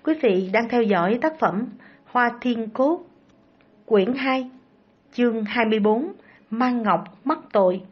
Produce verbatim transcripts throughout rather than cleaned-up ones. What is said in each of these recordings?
Quý vị đang theo dõi tác phẩm Hoa Thiên Cốt, quyển hai, chương hai mươi bốn, Mang Ngọc mắc tội.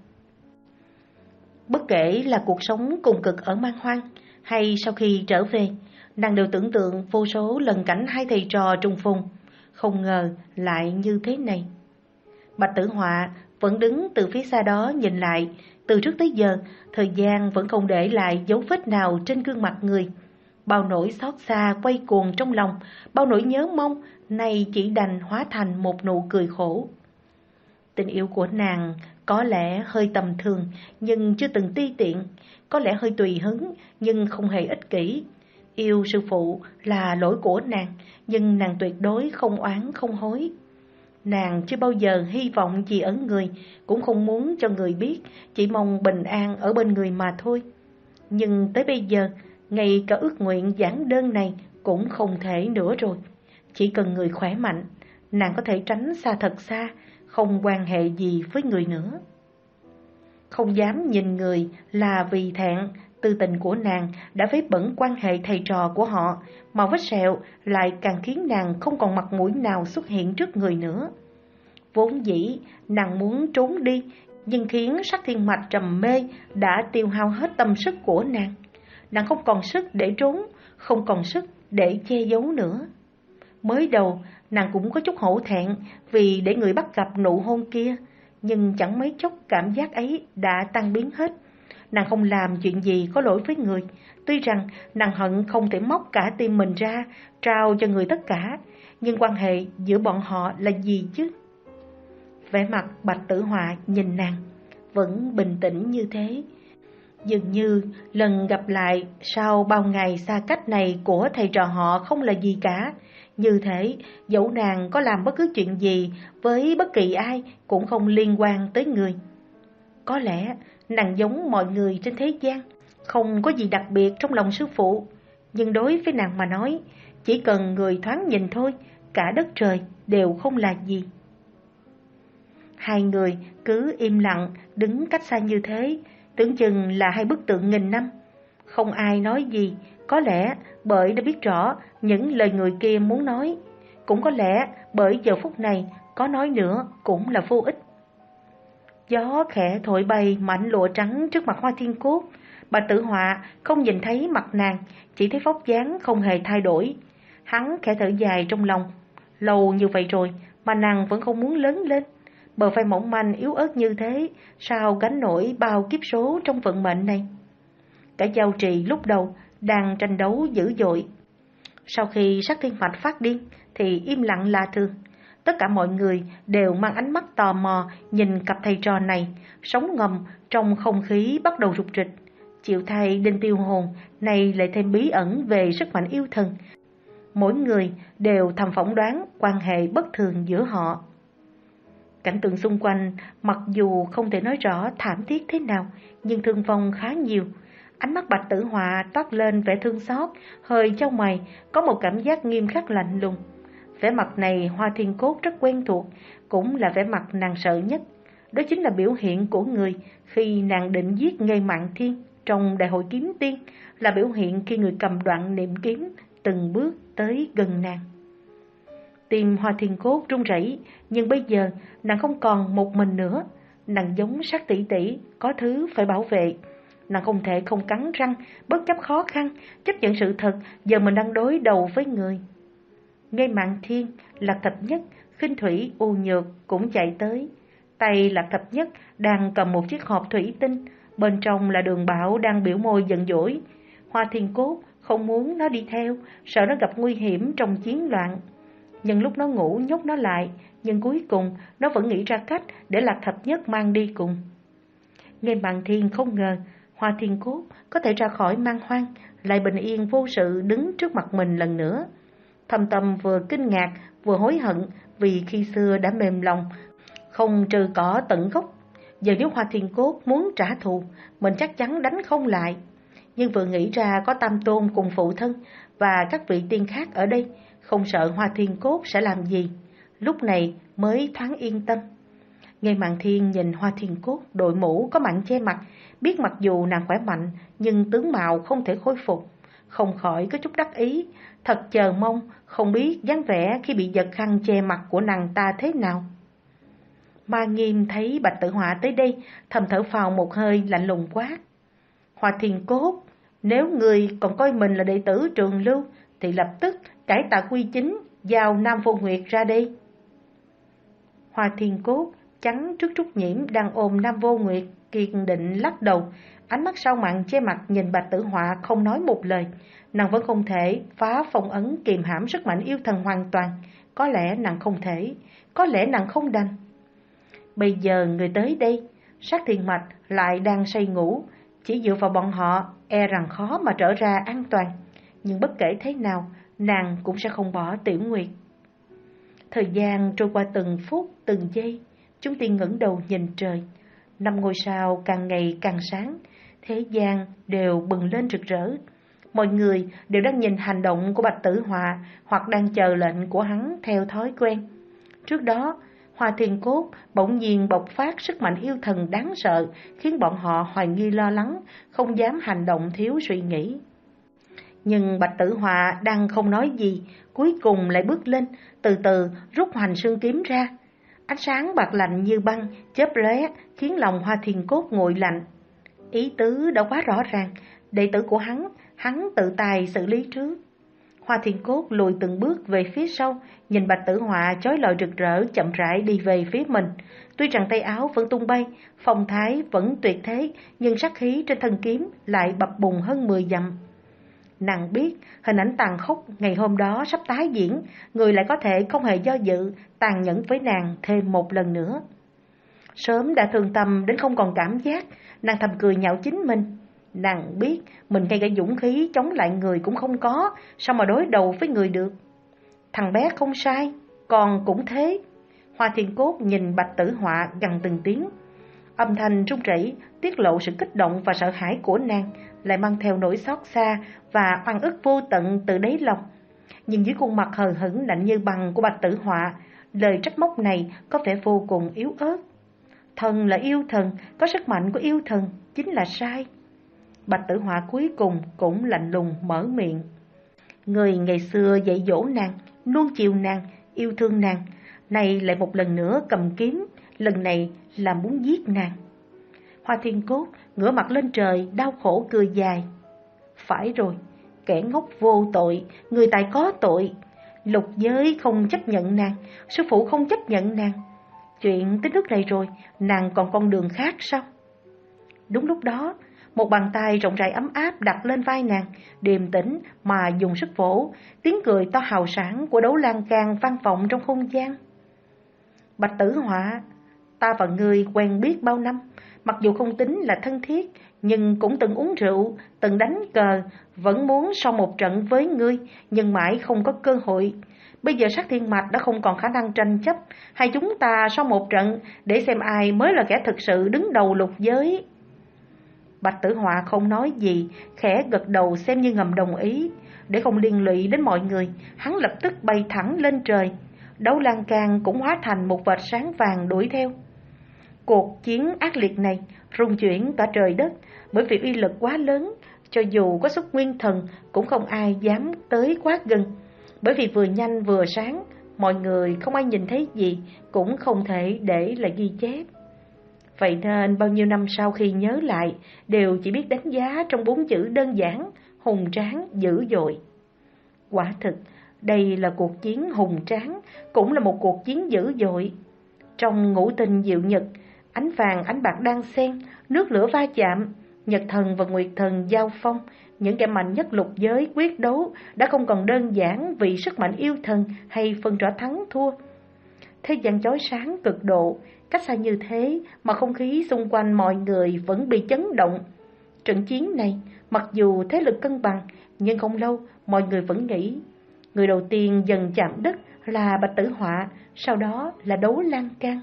Bất kể là cuộc sống cùng cực ở Man Hoang hay sau khi trở về, nàng đều tưởng tượng vô số lần cảnh hai thầy trò trùng phùng, không ngờ lại như thế này. Bạch Tử Họa vẫn đứng từ phía xa đó nhìn lại, từ trước tới giờ, thời gian vẫn không để lại dấu vết nào trên gương mặt người. Bao nỗi xót xa quay cuồng trong lòng, bao nỗi nhớ mong, nay chỉ đành hóa thành một nụ cười khổ. Tình yêu của nàng có lẽ hơi tầm thường, nhưng chưa từng ti tiện, có lẽ hơi tùy hứng, nhưng không hề ích kỷ. Yêu sư phụ là lỗi của nàng, nhưng nàng tuyệt đối không oán không hối. Nàng chưa bao giờ hy vọng gì ở người, cũng không muốn cho người biết, chỉ mong bình an ở bên người mà thôi. Nhưng tới bây giờ, ngay cả ước nguyện giản đơn này cũng không thể nữa rồi. Chỉ cần người khỏe mạnh, nàng có thể tránh xa thật xa, không quan hệ gì với người nữa. Không dám nhìn người là vì thẹn, tư tình của nàng đã vấy bẩn quan hệ thầy trò của họ, mà vết sẹo lại càng khiến nàng không còn mặt mũi nào xuất hiện trước người nữa. Vốn dĩ nàng muốn trốn đi, nhưng khiến Sắc Thiên Mạch trầm mê đã tiêu hao hết tâm sức của nàng. Nàng không còn sức để trốn, không còn sức để che giấu nữa. Mới đầu nàng cũng có chút hổ thẹn vì để người bắt gặp nụ hôn kia, nhưng chẳng mấy chốc cảm giác ấy đã tan biến hết. Nàng không làm chuyện gì có lỗi với người, tuy rằng nàng hận không thể móc cả tim mình ra, trao cho người tất cả, nhưng quan hệ giữa bọn họ là gì chứ? Vẻ mặt Bạch Tử Họa nhìn nàng, vẫn bình tĩnh như thế. Dường như lần gặp lại sau bao ngày xa cách này của thầy trò họ không là gì cả. Như thế, dẫu nàng có làm bất cứ chuyện gì với bất kỳ ai cũng không liên quan tới người. Có lẽ nàng giống mọi người trên thế gian, không có gì đặc biệt trong lòng sư phụ. Nhưng đối với nàng mà nói, chỉ cần người thoáng nhìn thôi, cả đất trời đều không là gì. Hai người cứ im lặng đứng cách xa như thế, tưởng chừng là hai bức tượng nghìn năm. Không ai nói gì, có lẽ bởi đã biết rõ những lời người kia muốn nói, cũng có lẽ bởi giờ phút này có nói nữa cũng là vô ích. Gió khẽ thổi bay mảnh lụa trắng trước mặt Hoa Thiên Cốt. Bà Tử Họa không nhìn thấy mặt nàng, chỉ thấy vóc dáng không hề thay đổi. Hắn khẽ thở dài trong lòng, lâu như vậy rồi mà nàng vẫn không muốn lớn lên. Bờ vai mỏng manh yếu ớt như thế, sao gánh nổi bao kiếp số trong vận mệnh này? Cả Giao Trì lúc đầu đang tranh đấu dữ dội. Sau khi Sắc Thiên Mạch phát điên thì im lặng là thường. Tất cả mọi người đều mang ánh mắt tò mò nhìn cặp thầy trò này, sống ngầm trong không khí bắt đầu rục rịch. Chịu thay Đinh Tiêu Hồn này lại thêm bí ẩn về sức mạnh yêu thần. Mỗi người đều thầm phỏng đoán quan hệ bất thường giữa họ. Cảnh tượng xung quanh mặc dù không thể nói rõ thảm thiết thế nào, nhưng thương vong khá nhiều. Ánh mắt Bạch Tử Họa toát lên vẻ thương xót, hơi chau mày, có một cảm giác nghiêm khắc lạnh lùng. Vẻ mặt này Hoa Thiên Cốt rất quen thuộc, cũng là vẻ mặt nàng sợ nhất. Đó chính là biểu hiện của người khi nàng định giết Nghê Mạn Thiên trong Đại hội Kiếm Tiên, là biểu hiện khi người cầm đoạn niệm kiếm từng bước tới gần nàng. Tim Hoa Thiên Cốt run rẩy, nhưng bây giờ nàng không còn một mình nữa. Nàng giống Sắc tỷ tỷ, có thứ phải bảo vệ. Nàng không thể không cắn răng, bất chấp khó khăn, chấp nhận sự thật giờ mình đang đối đầu với người. Nghê Mạn Thiên, Lạc Thập Nhất, Khinh Thủy, U Nhược cũng chạy tới. Tay Lạc Thập Nhất đang cầm một chiếc hộp thủy tinh, bên trong là Đường Bảo đang biểu môi giận dỗi. Hoa Thiên Cốt không muốn nó đi theo, sợ nó gặp nguy hiểm trong chiến loạn. Nhưng lúc nó ngủ nhốt nó lại, nhưng cuối cùng nó vẫn nghĩ ra cách để Lạc Thập Nhất mang đi cùng. Nghê Mạn Thiên không ngờ Hoa Thiên Cốt có thể ra khỏi Man Hoang, lại bình yên vô sự đứng trước mặt mình lần nữa. Thâm tâm vừa kinh ngạc vừa hối hận vì khi xưa đã mềm lòng, không trừ cỏ tận gốc. Giờ nếu Hoa Thiên Cốt muốn trả thù, mình chắc chắn đánh không lại. Nhưng vừa nghĩ ra có Tam Tôn cùng phụ thân và các vị tiên khác ở đây, không sợ Hoa Thiên Cốt sẽ làm gì, lúc này mới thoáng yên tâm. Nghê Mạn Thiên nhìn Hoa Thiên Cốt đội mũ có mảnh che mặt, biết mặc dù nàng khỏe mạnh nhưng tướng mạo không thể khôi phục. không khỏi có chút đắc ý, thật chờ mong, không biết dáng vẻ khi bị giật khăn che mặt của nàng ta thế nào. Ma Nghiêm thấy Bạch Tử Họa tới đây, thầm thở phào một hơi lạnh lùng quát. Hoa Thiên Cốt, nếu người còn coi mình là đệ tử Trường Lưu, thì lập tức cải tạ quy chính, giao Nam Vô Nguyệt ra đây. Hoa Thiên Cốt chắn trước Trúc Nhiễm đang ôm Nam Vô Nguyệt, kiên định lắc đầu, ánh mắt sau mặn che mặt nhìn Bạch Tử Họa không nói một lời. Nàng vẫn không thể phá phong ấn kìm hãm sức mạnh yêu thần hoàn toàn. Có lẽ nàng không thể, có lẽ nàng không đành. Bây giờ người tới đây, Sát Thiên Mạch lại đang say ngủ, chỉ dựa vào bọn họ e rằng khó mà trở ra an toàn. Nhưng bất kể thế nào, nàng cũng sẽ không bỏ Tiểu Nguyệt. Thời gian trôi qua từng phút, từng giây, chúng tiên ngẩng đầu nhìn trời. Năm ngôi sao càng ngày càng sáng, thế gian đều bừng lên rực rỡ. Mọi người đều đang nhìn hành động của Bạch Tử Họa hoặc đang chờ lệnh của hắn theo thói quen. Trước đó, Hoa Thiên Cốt bỗng nhiên bộc phát sức mạnh yêu thần đáng sợ, khiến bọn họ hoài nghi lo lắng, không dám hành động thiếu suy nghĩ. Nhưng Bạch Tử Họa đang không nói gì, cuối cùng lại bước lên, từ từ rút hoành xương kiếm ra. Ánh sáng bạc lạnh như băng, chớp lóe khiến lòng Hoa Thiên Cốt nguội lạnh. Ý tứ đã quá rõ ràng, đệ tử của hắn, hắn tự tài xử lý trước. Hoa Thiên Cốt lùi từng bước về phía sau, nhìn Bạch Tử Họa chói lọi rực rỡ chậm rãi đi về phía mình. Tuy rằng tay áo vẫn tung bay, phong thái vẫn tuyệt thế, nhưng sát khí trên thân kiếm lại bập bùng hơn mười dặm. Nàng biết hình ảnh tàn khốc ngày hôm đó sắp tái diễn, người lại có thể không hề do dự, tàn nhẫn với nàng thêm một lần nữa. Sớm đã thương tâm đến không còn cảm giác, nàng thầm cười nhạo chính mình. Nàng biết mình ngay cả dũng khí chống lại người cũng không có, sao mà đối đầu với người được. Thằng bé không sai, còn cũng thế. Hoa Thiên Cốt nhìn Bạch Tử Họa gằn từng tiếng. Âm thanh run rẩy tiết lộ sự kích động và sợ hãi của nàng, lại mang theo nỗi xót xa và oan ức vô tận từ đáy lòng. Nhưng dưới khuôn mặt hờ hững lạnh như băng của Bạch Tử Họa, lời trách móc này có vẻ vô cùng yếu ớt. Thần là yêu thần, có sức mạnh của yêu thần, chính là sai. Bạch Tử Họa cuối cùng cũng lạnh lùng mở miệng. Người ngày xưa dạy dỗ nàng, nuông chiều nàng, yêu thương nàng, nay lại một lần nữa cầm kiếm, lần này là muốn giết nàng. Hoa Thiên Cốt ngửa mặt lên trời, đau khổ cười dài. Phải rồi, kẻ ngốc vô tội, người tài có tội. Lục giới không chấp nhận nàng, sư phụ không chấp nhận nàng. Chuyện tới nước này rồi, nàng còn con đường khác sao? Đúng lúc đó, một bàn tay rộng rãi ấm áp đặt lên vai nàng, điềm tĩnh mà dùng sức vỗ, tiếng cười to hào sảng của Đấu Lan Can vang vọng trong không gian. Bạch Tử Họa, ta và ngươi quen biết bao năm, mặc dù không tính là thân thiết, nhưng cũng từng uống rượu, từng đánh cờ, vẫn muốn sau một trận với ngươi, nhưng mãi không có cơ hội. Bây giờ Sát Thiên Mạch đã không còn khả năng tranh chấp, hay chúng ta sau một trận để xem ai mới là kẻ thực sự đứng đầu lục giới. Bạch Tử Họa không nói gì, khẽ gật đầu xem như ngầm đồng ý. Để không liên lụy đến mọi người, hắn lập tức bay thẳng lên trời. Đấu Lan Can cũng hóa thành một vệt sáng vàng đuổi theo. Cuộc chiến ác liệt này rung chuyển cả trời đất, bởi vì uy lực quá lớn, cho dù có xuất nguyên thần cũng không ai dám tới quá gần. Bởi vì vừa nhanh vừa sáng, mọi người không ai nhìn thấy gì, cũng không thể để lại ghi chép. Vậy nên bao nhiêu năm sau khi nhớ lại, đều chỉ biết đánh giá trong bốn chữ đơn giản, hùng tráng, dữ dội. Quả thực, đây là cuộc chiến hùng tráng, cũng là một cuộc chiến dữ dội. Trong ngũ tinh diệu nhật, ánh vàng ánh bạc đan xen, nước lửa va chạm, nhật thần và nguyệt thần giao phong, những kẻ mạnh nhất lục giới quyết đấu đã không còn đơn giản vì sức mạnh yêu thần hay phân rõ thắng thua. Thế gian chói sáng cực độ, cách xa như thế mà không khí xung quanh mọi người vẫn bị chấn động. Trận chiến này, mặc dù thế lực cân bằng, nhưng không lâu mọi người vẫn nghĩ. Người đầu tiên dần chạm đất là Bạch Tử Họa, sau đó là Đấu Lan Can.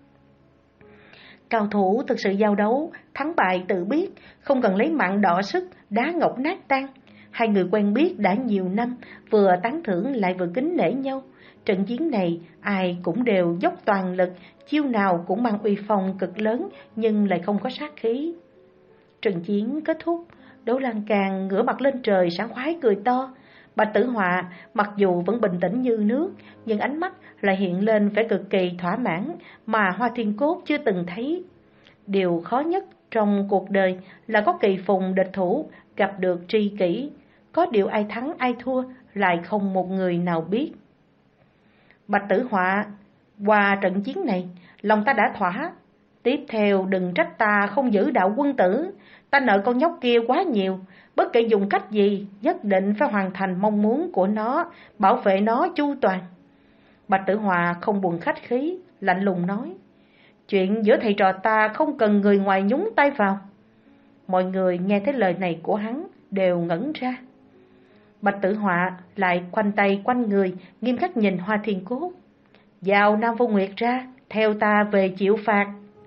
Cao thủ thực sự giao đấu, thắng bại tự biết, không cần lấy mạng đọ sức, đá ngọc nát tan. Hai người quen biết đã nhiều năm, vừa tán thưởng lại vừa kính nể nhau. Trận chiến này ai cũng đều dốc toàn lực, chiêu nào cũng mang uy phong cực lớn nhưng lại không có sát khí. Trận chiến kết thúc, Đỗ Lan càng ngửa mặt lên trời sảng khoái cười to. Bạch Tử Họa mặc dù vẫn bình tĩnh như nước, nhưng ánh mắt lại hiện lên vẻ cực kỳ thỏa mãn mà Hoa Thiên Cốt chưa từng thấy. Điều khó nhất trong cuộc đời là có kỳ phùng địch thủ, gặp được tri kỷ. Có điều ai thắng ai thua lại không một người nào biết. Bạch Tử Họa, qua trận chiến này, lòng ta đã thỏa. Tiếp theo đừng trách ta không giữ đạo quân tử. Ta nợ con nhóc kia quá nhiều. Bất kể dùng cách gì, nhất định phải hoàn thành mong muốn của nó, bảo vệ nó chu toàn. Bạch Tử Họa không buồn khách khí, lạnh lùng nói. Chuyện giữa thầy trò ta không cần người ngoài nhúng tay vào. Mọi người nghe thấy lời này của hắn đều ngẩn ra. Bạch Tử Họa lại khoanh tay quanh người, nghiêm khắc nhìn Hoa Thiên Cốt. Giao Nam Vô Nguyệt ra, theo ta về chịu phạt.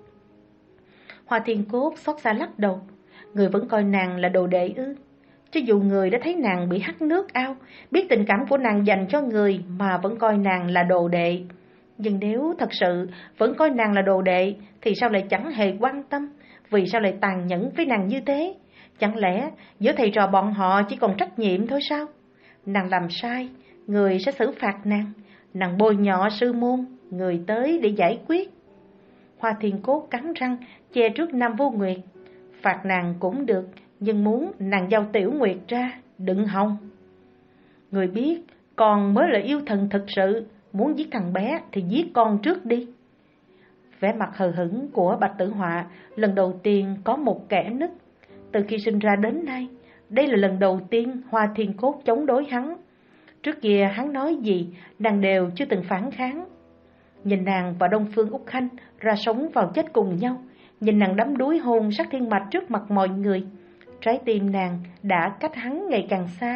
Hoa Thiên Cốt xót xa lắc đầu. Người vẫn coi nàng là đồ đệ ư? Cho dù người đã thấy nàng bị hắt nước ao, biết tình cảm của nàng dành cho người mà vẫn coi nàng là đồ đệ. Nhưng nếu thật sự vẫn coi nàng là đồ đệ, thì sao lại chẳng hề quan tâm? Vì sao lại tàn nhẫn với nàng như thế? Chẳng lẽ giữa thầy trò bọn họ chỉ còn trách nhiệm thôi sao? Nàng làm sai, người sẽ xử phạt nàng. Nàng bôi nhọ sư môn, người tới để giải quyết. Hoa Thiên Cốt cắn răng, che trước Nam Vô Nguyệt. Phạt nàng cũng được, nhưng muốn nàng giao Tiểu Nguyệt ra, đừng hòng. Người biết, con mới là yêu thần thực sự, muốn giết thằng bé thì giết con trước đi. Vẻ mặt hờ hững của Bạch Tử Họa lần đầu tiên có một kẽ nứt. Từ khi sinh ra đến nay, đây là lần đầu tiên Hoa Thiên Cốt chống đối hắn. Trước kia hắn nói gì, nàng đều chưa từng phản kháng. Nhìn nàng và Đông Phương Úc Khanh ra sống vào chết cùng nhau, nhìn nàng đắm đuối hôn Sắc Thiên Mạch trước mặt mọi người, trái tim nàng đã cách hắn ngày càng xa.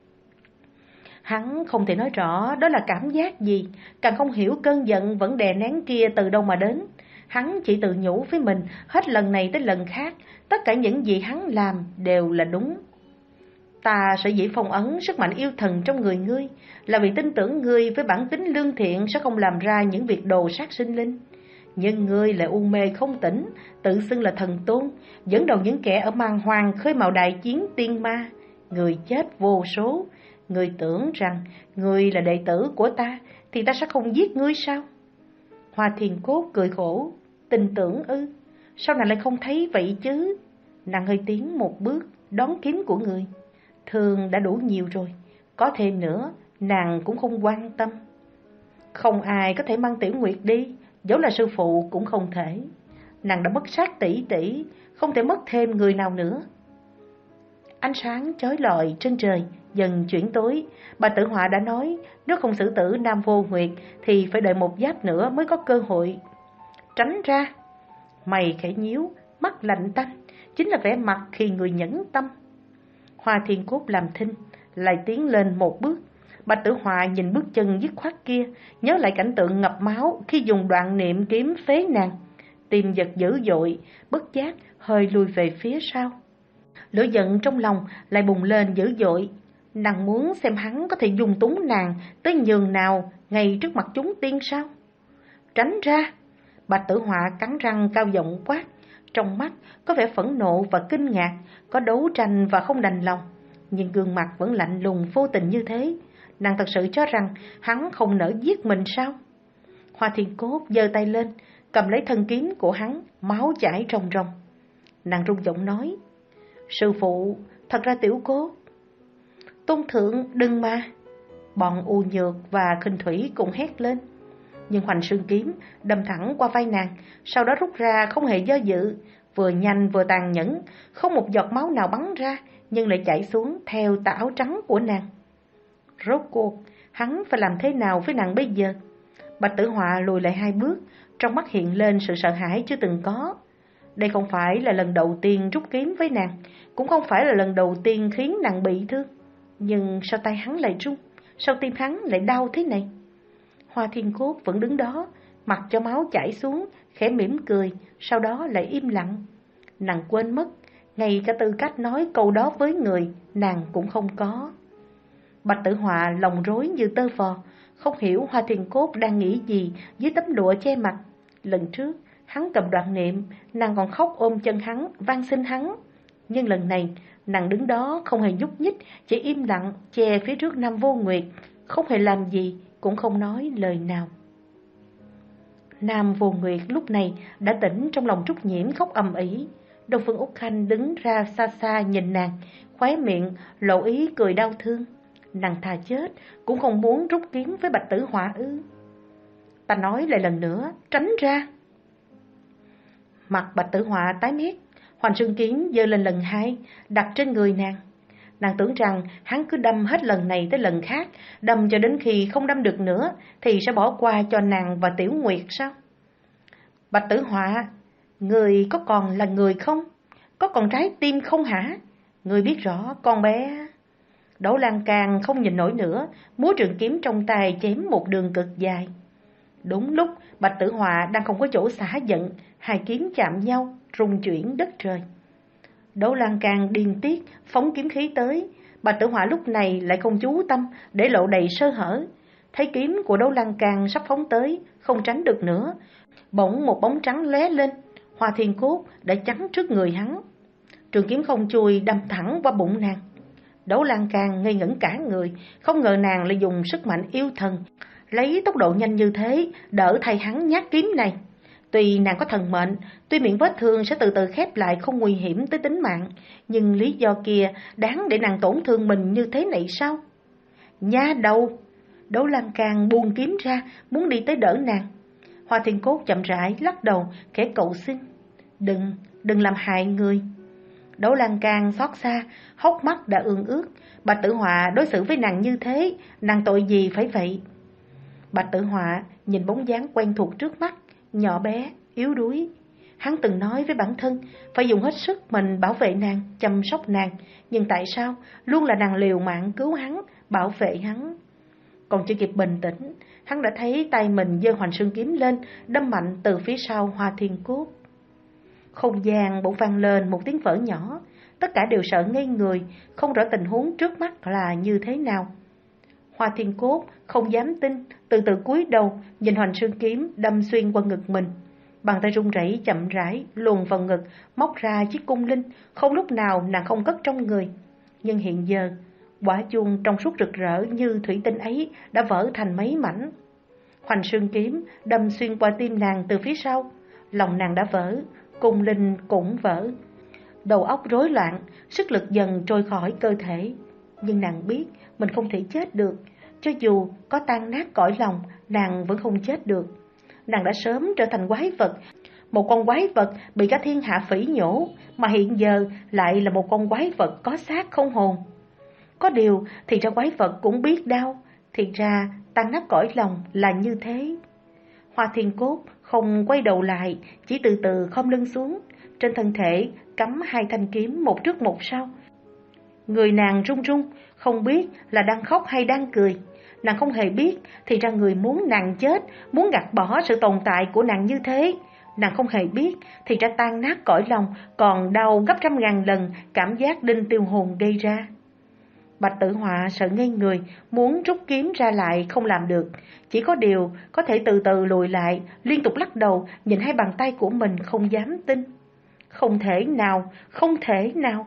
Hắn không thể nói rõ đó là cảm giác gì, càng không hiểu cơn giận vẫn đè nén kia từ đâu mà đến. Hắn chỉ tự nhủ với mình, hết lần này tới lần khác, tất cả những gì hắn làm đều là đúng. Ta sẽ dĩ phong ấn sức mạnh yêu thần trong người ngươi, là vì tin tưởng ngươi với bản tính lương thiện sẽ không làm ra những việc đồ sát sinh linh. Nhưng ngươi lại u mê không tỉnh, tự xưng là thần tôn, dẫn đầu những kẻ ở Man Hoang khơi mào đại chiến tiên ma, người chết vô số. Ngươi tưởng rằng ngươi là đệ tử của ta thì ta sẽ không giết ngươi sao? Hoa Thiên Cốt cười khổ. Tin tưởng ư? Sao nàng lại không thấy vậy chứ? Nàng hơi tiến một bước, đón kiếm của người. Thương đã đủ nhiều rồi, có thêm nữa nàng cũng không quan tâm. Không ai có thể mang Tiểu Nguyệt đi, dẫu là sư phụ cũng không thể. Nàng đã mất sát tỷ tỷ, không thể mất thêm người nào nữa. Ánh sáng chói lọi trên trời dần chuyển tối. Bà Tử Họa đã nói, nếu không xử tử Nam Vô Nguyệt thì phải đợi một giáp nữa mới có cơ hội. Tránh ra. Mày khẽ nhíu, mắt lạnh tanh, chính là vẻ mặt khi người nhẫn tâm. Hoa Thiên Cốt làm thinh, lại tiến lên một bước. Bạch Tử Họa nhìn bước chân dứt khoát kia, nhớ lại cảnh tượng ngập máu khi dùng đoạn niệm kiếm phế nàng, tim giật dữ dội, bất giác hơi lùi về phía sau. Lửa giận trong lòng lại bùng lên dữ dội. Nàng muốn xem hắn có thể dùng túng nàng tới nhường nào ngay trước mặt chúng tiên sao? Tránh ra! Bạch Tử Họa cắn răng cao giọng quát, trong mắt có vẻ phẫn nộ và kinh ngạc, có đấu tranh và không đành lòng, nhưng gương mặt vẫn lạnh lùng vô tình như thế. Nàng thật sự cho rằng hắn không nỡ giết mình sao? Hoa Thiên Cốt giơ tay lên, cầm lấy thân kiếm của hắn, máu chảy ròng ròng. Nàng run giọng nói, sư phụ, thật ra Tiểu Cốt. Tôn thượng đừng mà. Bọn U Nhược và Khinh Thủy cùng hét lên. Nhưng Hoành Xương kiếm đâm thẳng qua vai nàng, sau đó rút ra không hề do dự, vừa nhanh vừa tàn nhẫn, không một giọt máu nào bắn ra, nhưng lại chảy xuống theo tà áo trắng của nàng. Rốt cuộc, hắn phải làm thế nào với nàng bây giờ? Bạch Tử Họa lùi lại hai bước, trong mắt hiện lên sự sợ hãi chưa từng có. Đây không phải là lần đầu tiên rút kiếm với nàng, cũng không phải là lần đầu tiên khiến nàng bị thương. Nhưng sao tay hắn lại run, sao tim hắn lại đau thế này? Hoa Thiên Cốt vẫn đứng đó, mặc cho máu chảy xuống, khẽ mỉm cười, sau đó lại im lặng. Nàng quên mất, ngay cả tư cách nói câu đó với người, nàng cũng không có. Bạch Tử Họa lòng rối như tơ vò, không hiểu Hoa Thiên Cốt đang nghĩ gì dưới tấm lụa che mặt. Lần trước, hắn cầm đoạn niệm, nàng còn khóc ôm chân hắn, van xin hắn. Nhưng lần này, Nàng đứng đó không hề nhúc nhích, chỉ im lặng che phía trước Nam Vô Nguyệt, không hề làm gì, cũng không nói lời nào. Nam Vô Nguyệt lúc này đã tỉnh, trong lòng Trúc Nhiễm khóc ầm ĩ. Đông Phương Úc Khanh đứng ra xa xa nhìn nàng, khóe miệng lộ ý cười đau thương. Nàng thà chết cũng không muốn rút kiếm với Bạch Tử Họa ư? Ta nói lại lần nữa, tránh ra. Mặt Bạch Tử Họa tái mét, Hoành Xương kiếm giơ lên lần hai, đặt trên người nàng. Nàng tưởng rằng hắn cứ đâm hết lần này tới lần khác, đâm cho đến khi không đâm được nữa thì sẽ bỏ qua cho nàng và Tiểu Nguyệt sao? Bạch Tử Họa, người có còn là người không? Có còn trái tim không hả? Người biết rõ con bé... Đấu Lan Can không nhìn nổi nữa, múa trường kiếm trong tay chém một đường cực dài. Đúng lúc Bạch Tử Họa đang không có chỗ xả giận, hai kiếm chạm nhau, rung chuyển đất trời. Đấu Lan Can điên tiết phóng kiếm khí tới, Bạch Tử Họa lúc này lại không chú tâm, để lộ đầy sơ hở. Thấy kiếm của Đấu Lan Can sắp phóng tới, không tránh được nữa, bỗng một bóng trắng lóe lên, Hoa Thiên Cốt đã chắn trước người hắn. Trường kiếm không chui đâm thẳng qua bụng nàng. Đấu Lan Can ngây ngẩn cả người, không ngờ nàng lại dùng sức mạnh yêu thần, lấy tốc độ nhanh như thế đỡ thay hắn nhát kiếm này. Tuy nàng có thần mệnh, tuy miệng vết thương sẽ từ từ khép lại không nguy hiểm tới tính mạng, nhưng lý do kia đáng để nàng tổn thương mình như thế này sao? Nha đầu! Đấu Lan Can buông kiếm ra, muốn đi tới đỡ nàng. Hoa Thiên Cốt chậm rãi lắc đầu, khẽ cầu xin. Đừng, đừng làm hại người. Đấu Lan Can xót xa, hốc mắt đã ương ướt. Bạch Tử Họa đối xử với nàng như thế, nàng tội gì phải vậy? Bạch Tử Họa nhìn bóng dáng quen thuộc trước mắt, nhỏ bé, yếu đuối. Hắn từng nói với bản thân phải dùng hết sức mình bảo vệ nàng, chăm sóc nàng, nhưng tại sao luôn là nàng liều mạng cứu hắn, bảo vệ hắn? Còn chưa kịp bình tĩnh, hắn đã thấy tay mình giơ Hoành Xương kiếm lên, đâm mạnh từ phía sau Hoa Thiên Cốt. Không gian bỗng vang lên một tiếng vỡ nhỏ, tất cả đều sợ ngây người, không rõ tình huống trước mắt là như thế nào. Hoa Thiên Cốt không dám tin, từ từ cúi đầu nhìn Hoành Xương kiếm đâm xuyên qua ngực mình. Bàn tay run rẩy chậm rãi luồn vào ngực, móc ra chiếc cung linh, không lúc nào nàng không cất trong người. Nhưng hiện giờ, quả chuông trong suốt rực rỡ như thủy tinh ấy đã vỡ thành mấy mảnh. Hoành Xương kiếm đâm xuyên qua tim nàng từ phía sau, lòng nàng đã vỡ, cung linh cũng vỡ. Đầu óc rối loạn, sức lực dần trôi khỏi cơ thể. Nhưng nàng biết mình không thể chết được, cho dù có tan nát cõi lòng, nàng vẫn không chết được. Nàng đã sớm trở thành quái vật, một con quái vật bị cả thiên hạ phỉ nhổ, mà hiện giờ lại là một con quái vật có xác không hồn. Có điều thì ra quái vật cũng biết đau, thì ra tan nát cõi lòng là như thế. Hoa Thiên Cốt không quay đầu lại, chỉ từ từ khom lưng xuống, trên thân thể cắm hai thanh kiếm một trước một sau. Người nàng run run, không biết là đang khóc hay đang cười. Nàng không hề biết thì ra người muốn nàng chết, muốn gạt bỏ sự tồn tại của nàng như thế. Nàng không hề biết thì ra tan nát cõi lòng còn đau gấp trăm ngàn lần cảm giác đinh tiêu hồn gây ra. Bạch Tử Họa sợ ngây người, muốn rút kiếm ra lại không làm được. Chỉ có điều có thể từ từ lùi lại, liên tục lắc đầu, nhìn hai bàn tay của mình không dám tin. Không thể nào, không thể nào.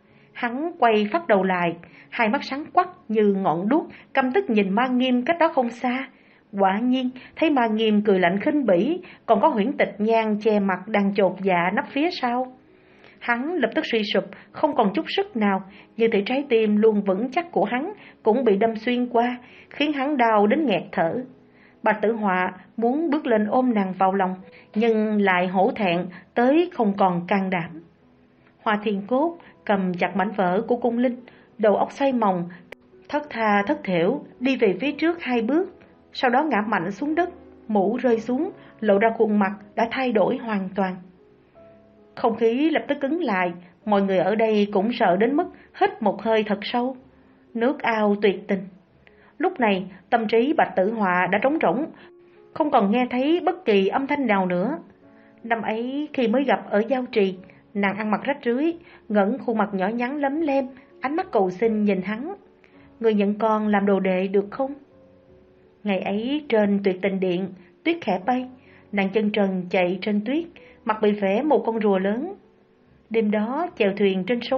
Hắn quay phát đầu lại, hai mắt sáng quắc như ngọn đuốc, căm tức nhìn Ma Nghiêm cách đó không xa. Quả nhiên, thấy Ma Nghiêm cười lạnh khinh bỉ, còn có Huyễn Tịch Nhan che mặt đang chột dạ nấp phía sau. Hắn lập tức suy sụp, không còn chút sức nào, như thể trái tim luôn vững chắc của hắn cũng bị đâm xuyên qua, khiến hắn đau đến nghẹt thở. Bạch Tử Họa muốn bước lên ôm nàng vào lòng, nhưng lại hổ thẹn tới không còn can đảm. Hoa Thiên Cốt cầm chặt mảnh vỡ của cung linh, đầu óc xoay mòng, thất tha thất thểu đi về phía trước hai bước, sau đó ngã mạnh xuống đất, mũ rơi xuống, lộ ra khuôn mặt đã thay đổi hoàn toàn. Không khí lập tức cứng lại, mọi người ở đây cũng sợ đến mức hít một hơi thật sâu. Nước ao tuyệt tình. Lúc này, tâm trí Bạch Tử Họa đã trống rỗng, không còn nghe thấy bất kỳ âm thanh nào nữa. Năm ấy khi mới gặp ở Giao Trì, nàng ăn mặc rách rưới, ngẩng khuôn mặt nhỏ nhắn lấm lem, ánh mắt cầu xin nhìn hắn. Người nhận con làm đồ đệ được không? Ngày ấy trên Tuyệt Tình Điện, tuyết khẽ bay, nàng chân trần chạy trên tuyết, mặt bị vẽ một con rùa lớn. Đêm đó chèo thuyền trên sông,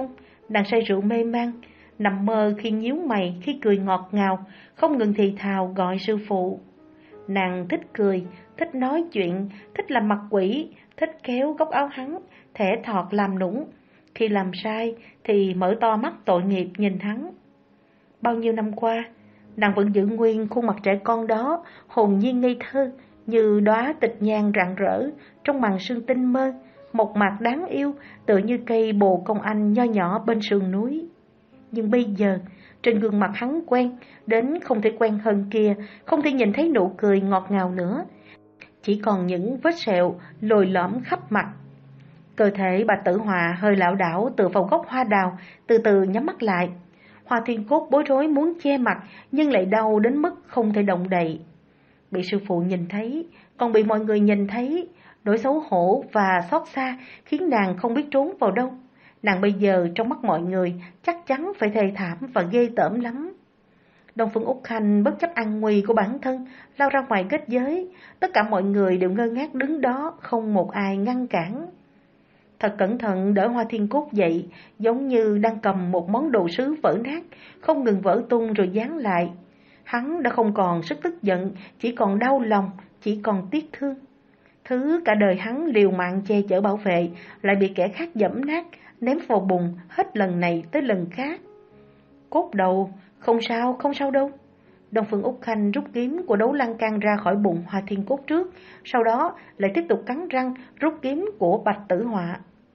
Nàng say rượu mê man, nằm mơ khi nhíu mày, khi cười ngọt ngào, không ngừng thì thào gọi sư phụ. Nàng thích cười, thích nói chuyện, thích làm mặt quỷ, thích kéo góc áo hắn, thẻ thọt làm nũng. Khi làm sai thì mở to mắt tội nghiệp nhìn hắn. Bao nhiêu năm qua, nàng vẫn giữ nguyên khuôn mặt trẻ con đó, hồn nhiên ngây thơ, như đóa tịch nhang rạng rỡ trong màn sương tinh mơ, một mặt đáng yêu, tựa như cây bồ công anh nho nhỏ bên sườn núi. Nhưng bây giờ, trên gương mặt hắn quen, đến không thể quen hơn kia, không thể nhìn thấy nụ cười ngọt ngào nữa. Chỉ còn những vết sẹo lồi lõm khắp mặt. Cơ thể bà Tử Họa hơi lảo đảo tựa vào gốc hoa đào, từ từ nhắm mắt lại. Hoa Thiên Cốt bối rối muốn che mặt, nhưng lại đau đến mức không thể động đậy. Bị sư phụ nhìn thấy, còn bị mọi người nhìn thấy, nỗi xấu hổ và xót xa khiến nàng không biết trốn vào đâu. Nàng bây giờ trong mắt mọi người chắc chắn phải thê thảm và ghê tởm lắm. Đông Phương Úc Khanh bất chấp an nguy của bản thân, lao ra ngoài kết giới. Tất cả mọi người đều ngơ ngác đứng đó, không một ai ngăn cản. Thật cẩn thận đỡ Hoa Thiên Cốt dậy, giống như đang cầm một món đồ sứ vỡ nát, không ngừng vỡ tung rồi dán lại. Hắn đã không còn sức tức giận, chỉ còn đau lòng, chỉ còn tiếc thương. Thứ cả đời hắn liều mạng che chở bảo vệ, lại bị kẻ khác giẫm nát, ném vào bùn hết lần này tới lần khác. Cốt đầu, không sao, không sao đâu. Đông Phương Úc Khanh rút kiếm của đấu lan can ra khỏi bụng Hoa Thiên Cốt trước, sau đó lại tiếp tục cắn răng rút kiếm của Bạch Tử Họa.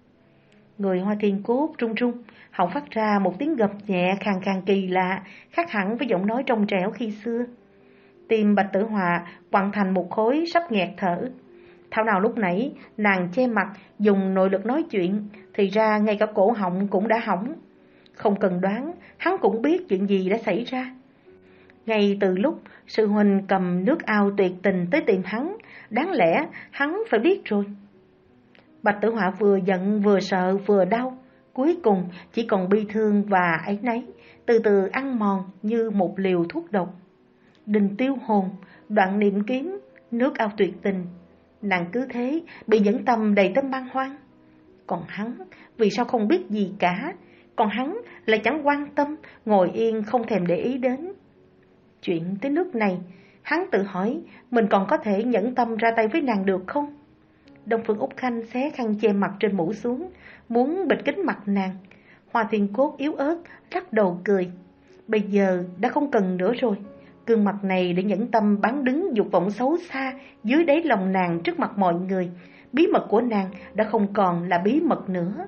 Người Hoa Thiên Cốt run run, họng phát ra một tiếng gầm nhẹ khàn khàn kỳ lạ, khác hẳn với giọng nói trong trẻo khi xưa. Tim Bạch Tử Họa quặn thành một khối sắp nghẹt thở. Thảo nào lúc nãy nàng che mặt dùng nội lực nói chuyện, thì ra ngay cả cổ họng cũng đã hỏng. Không cần đoán, hắn cũng biết chuyện gì đã xảy ra. Ngay từ lúc sư huynh cầm nước ao tuyệt tình tới tìm hắn, đáng lẽ hắn phải biết rồi. Bạch Tử Họa vừa giận vừa sợ vừa đau, cuối cùng chỉ còn bi thương và áy náy, từ từ ăn mòn như một liều thuốc độc. Đình tiêu hồn, đoạn niệm kiếm, nước ao tuyệt tình. Nàng cứ thế bị nhẫn tâm đầy tâm băn khoăn. Còn hắn vì sao không biết gì cả, còn hắn lại chẳng quan tâm, ngồi yên không thèm để ý đến. Chuyện tới nước này, hắn tự hỏi mình còn có thể nhẫn tâm ra tay với nàng được không? Đông Phương Úc Khanh xé khăn che mặt trên mũ xuống, muốn bịt kín mặt nàng. Hoa Thiên Cốt yếu ớt lắc đầu cười. Bây giờ đã không cần nữa rồi. Gương mặt này để nhẫn tâm bán đứng dục vọng xấu xa dưới đáy lòng nàng trước mặt mọi người. Bí mật của nàng đã không còn là bí mật nữa.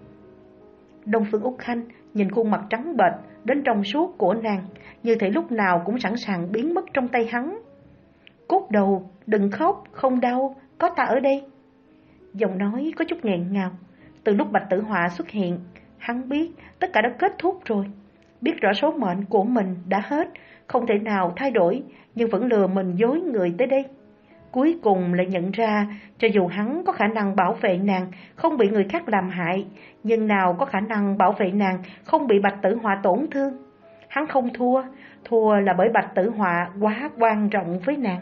Đông Phương Úc Khanh nhìn khuôn mặt trắng bệch đến trong suốt của nàng, như thể lúc nào cũng sẵn sàng biến mất trong tay hắn. Cốt đầu, đừng khóc, không đau, có ta ở đây. Giọng nói có chút nghẹn ngào. Từ lúc Bạch Tử Họa xuất hiện, hắn biết tất cả đã kết thúc rồi. Biết rõ số mệnh của mình đã hết, không thể nào thay đổi, nhưng vẫn lừa mình dối người tới đây. Cuối cùng lại nhận ra, cho dù hắn có khả năng bảo vệ nàng, không bị người khác làm hại, nhưng nào có khả năng bảo vệ nàng, không bị Bạch Tử Họa tổn thương. Hắn không thua, thua là bởi Bạch Tử Họa quá quan trọng với nàng.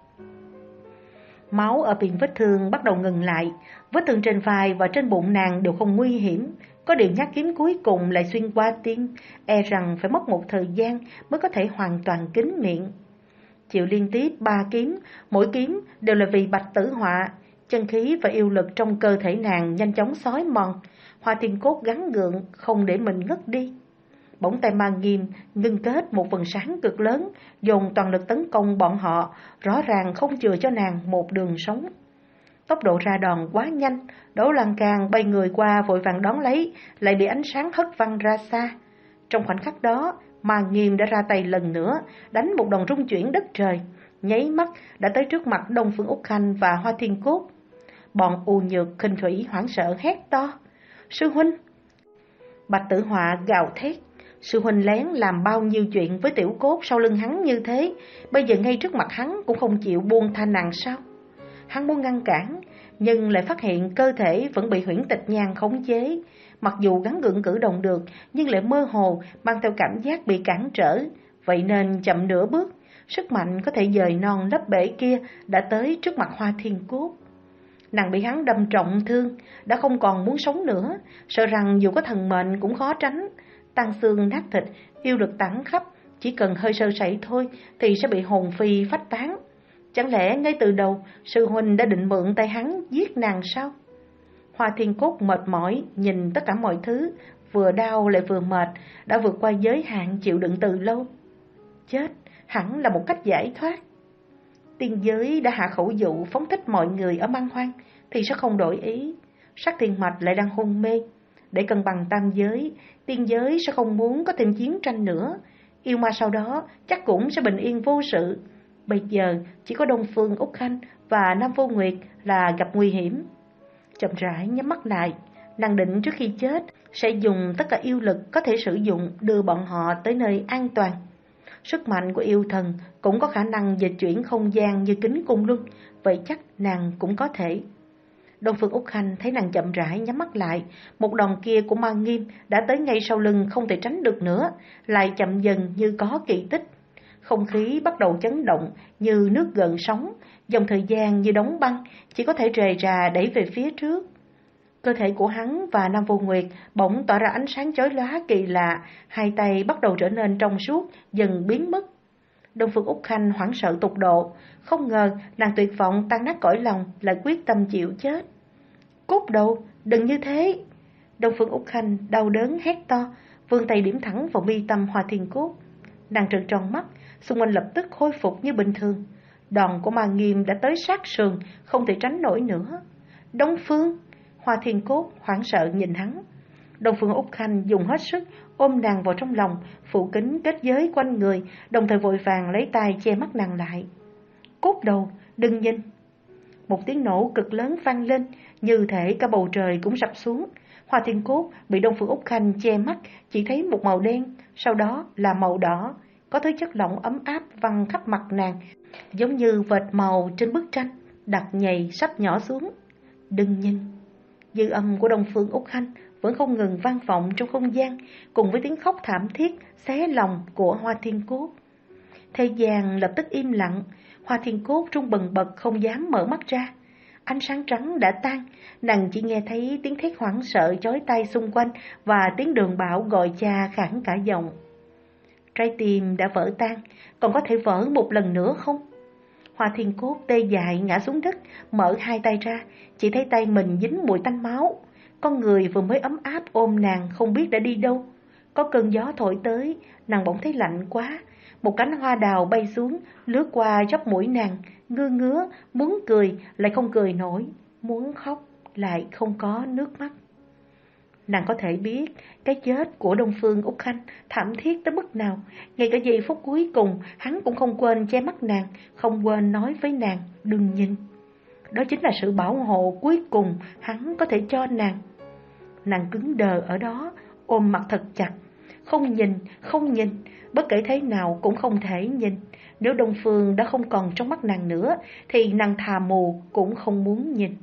Máu ở miệng vết thương bắt đầu ngừng lại, vết thương trên vai và trên bụng nàng đều không nguy hiểm. Có điều nhát kiếm cuối cùng lại xuyên qua tim, e rằng phải mất một thời gian mới có thể hoàn toàn kín miệng. Chịu liên tiếp ba kiếm, mỗi kiếm đều là vì Bạch Tử Họa. Chân khí và yêu lực trong cơ thể nàng nhanh chóng xói mòn. Hoa Thiên Cốt gắng gượng không để mình ngất đi. Bỗng tay Ma Nghiêm ngưng kết một vầng sáng cực lớn, dồn toàn lực tấn công bọn họ, rõ ràng không chừa cho nàng một đường sống. Tốc độ ra đòn quá nhanh, Đấu Lan Can bay người qua vội vàng đón lấy, lại bị ánh sáng hất văng ra xa. Trong khoảnh khắc đó, Ma Nghiêm đã ra tay lần nữa, đánh một đòn rung chuyển đất trời, nháy mắt đã tới trước mặt Đông Phương Úc Khanh và Hoa Thiên Cốt. Bọn U Nhược, Khinh Thủy hoảng sợ hét to: "Sư huynh!" Bạch Tử Họa gào thét: "Sư huynh lén làm bao nhiêu chuyện với Tiểu Cốt sau lưng hắn như thế, bây giờ ngay trước mặt hắn cũng không chịu buông tha nàng sao?" Hắn muốn ngăn cản, nhưng lại phát hiện cơ thể vẫn bị Huyễn Tịch Nhan khống chế. Mặc dù gắng gượng cử động được, nhưng lại mơ hồ, mang theo cảm giác bị cản trở. Vậy nên chậm nửa bước, sức mạnh có thể dời non lấp bể kia đã tới trước mặt Hoa Thiên Cốt. Nàng bị hắn đâm trọng thương, đã không còn muốn sống nữa, sợ rằng dù có thần mệnh cũng khó tránh. Tan xương nát thịt, yêu lực tản khắp, chỉ cần hơi sơ sẩy thôi thì sẽ bị hồn phi phách tán. Chẳng lẽ ngay từ đầu sư huynh đã định mượn tay hắn giết nàng sao? Hoa Thiên Cốt mệt mỏi nhìn tất cả mọi thứ, vừa đau lại vừa mệt, đã vượt qua giới hạn chịu đựng từ lâu. Chết hẳn là một cách giải thoát. Tiên giới đã hạ khẩu dụ phóng thích mọi người ở Man Hoang thì sẽ không đổi ý. Sắc Thiên Mạch lại đang hôn mê. Để cân bằng tam giới, tiên giới sẽ không muốn có thêm chiến tranh nữa. Yêu ma sau đó chắc cũng sẽ bình yên vô sự. Bây giờ chỉ có Đông Phương Úc Khanh và Nam Vô Nguyệt là gặp nguy hiểm. Chậm rãi nhắm mắt lại, nàng định trước khi chết sẽ dùng tất cả yêu lực có thể sử dụng đưa bọn họ tới nơi an toàn. Sức mạnh của yêu thần cũng có khả năng dịch chuyển không gian như kính cung luân, vậy chắc nàng cũng có thể. Đông Phương Úc Khanh thấy nàng chậm rãi nhắm mắt lại, một đòn kia của Ma Nghiêm đã tới ngay sau lưng không thể tránh được nữa, lại chậm dần như có kỳ tích. Không khí bắt đầu chấn động như nước gợn sóng, dòng thời gian như đóng băng, chỉ có thể rề rà đẩy về phía trước. Cơ thể của hắn và Nam Vô Nguyệt bỗng tỏa ra ánh sáng chói lóa kỳ lạ, hai tay bắt đầu trở nên trong suốt, dần biến mất. Đông Phương Úc Khanh hoảng sợ tột độ, không ngờ nàng tuyệt vọng tan nát cõi lòng lại quyết tâm chịu chết. Cốt đầu, đừng như thế! Đông Phương Úc Khanh đau đớn hét to, vươn tay điểm thẳng vào mi tâm Hoa Thiên Cốt. Nàng trợn tròn mắt, xung quanh lập tức khôi phục như bình thường. Đòn của Ma Nghiêm đã tới sát sườn, không thể tránh nổi nữa. Đông Phương! Hoa Thiên Cốt hoảng sợ nhìn hắn. Đông Phương Úc Khanh dùng hết sức ôm nàng vào trong lòng, phủ kính kết giới quanh người, đồng thời vội vàng lấy tay che mắt nàng lại. Cốt đầu, đừng nhìn! Một tiếng nổ cực lớn vang lên, như thể cả bầu trời cũng sập xuống. Hoa Thiên Cốt bị Đông Phương Úc Khanh che mắt, chỉ thấy một màu đen, sau đó là màu đỏ, có thứ chất lỏng ấm áp văng khắp mặt nàng, giống như vệt màu trên bức tranh, đặc nhầy sắp nhỏ xuống. Đừng nhìn! Dư âm của Đông Phương Úc Khanh vẫn không ngừng vang vọng trong không gian, cùng với tiếng khóc thảm thiết xé lòng của Hoa Thiên Cốt. Thế gian lập tức im lặng, Hoa Thiên Cốt run bần bật không dám mở mắt ra. Ánh sáng trắng đã tan, nàng chỉ nghe thấy tiếng thét hoảng sợ chói tai xung quanh và tiếng Đường Bảo gọi cha khản cả giọng. Trái tim đã vỡ tan, còn có thể vỡ một lần nữa không? Hoa Thiên Cốt tê dại ngã xuống đất, mở hai tay ra, chỉ thấy tay mình dính mùi tanh máu. Con người vừa mới ấm áp ôm nàng không biết đã đi đâu. Có cơn gió thổi tới, nàng bỗng thấy lạnh quá. Một cánh hoa đào bay xuống, lướt qua chóp mũi nàng, ngơ ngứa, muốn cười lại không cười nổi, muốn khóc lại không có nước mắt. Nàng có thể biết cái chết của Đông Phương Úc Khanh thảm thiết tới mức nào. Ngay cả giây phút cuối cùng hắn cũng không quên che mắt nàng, không quên nói với nàng đừng nhìn. Đó chính là sự bảo hộ cuối cùng hắn có thể cho nàng. Nàng cứng đờ ở đó, ôm mặt thật chặt. Không nhìn, không nhìn, bất kể thế nào cũng không thể nhìn. Nếu Đông Phương đã không còn trong mắt nàng nữa thì nàng thà mù cũng không muốn nhìn.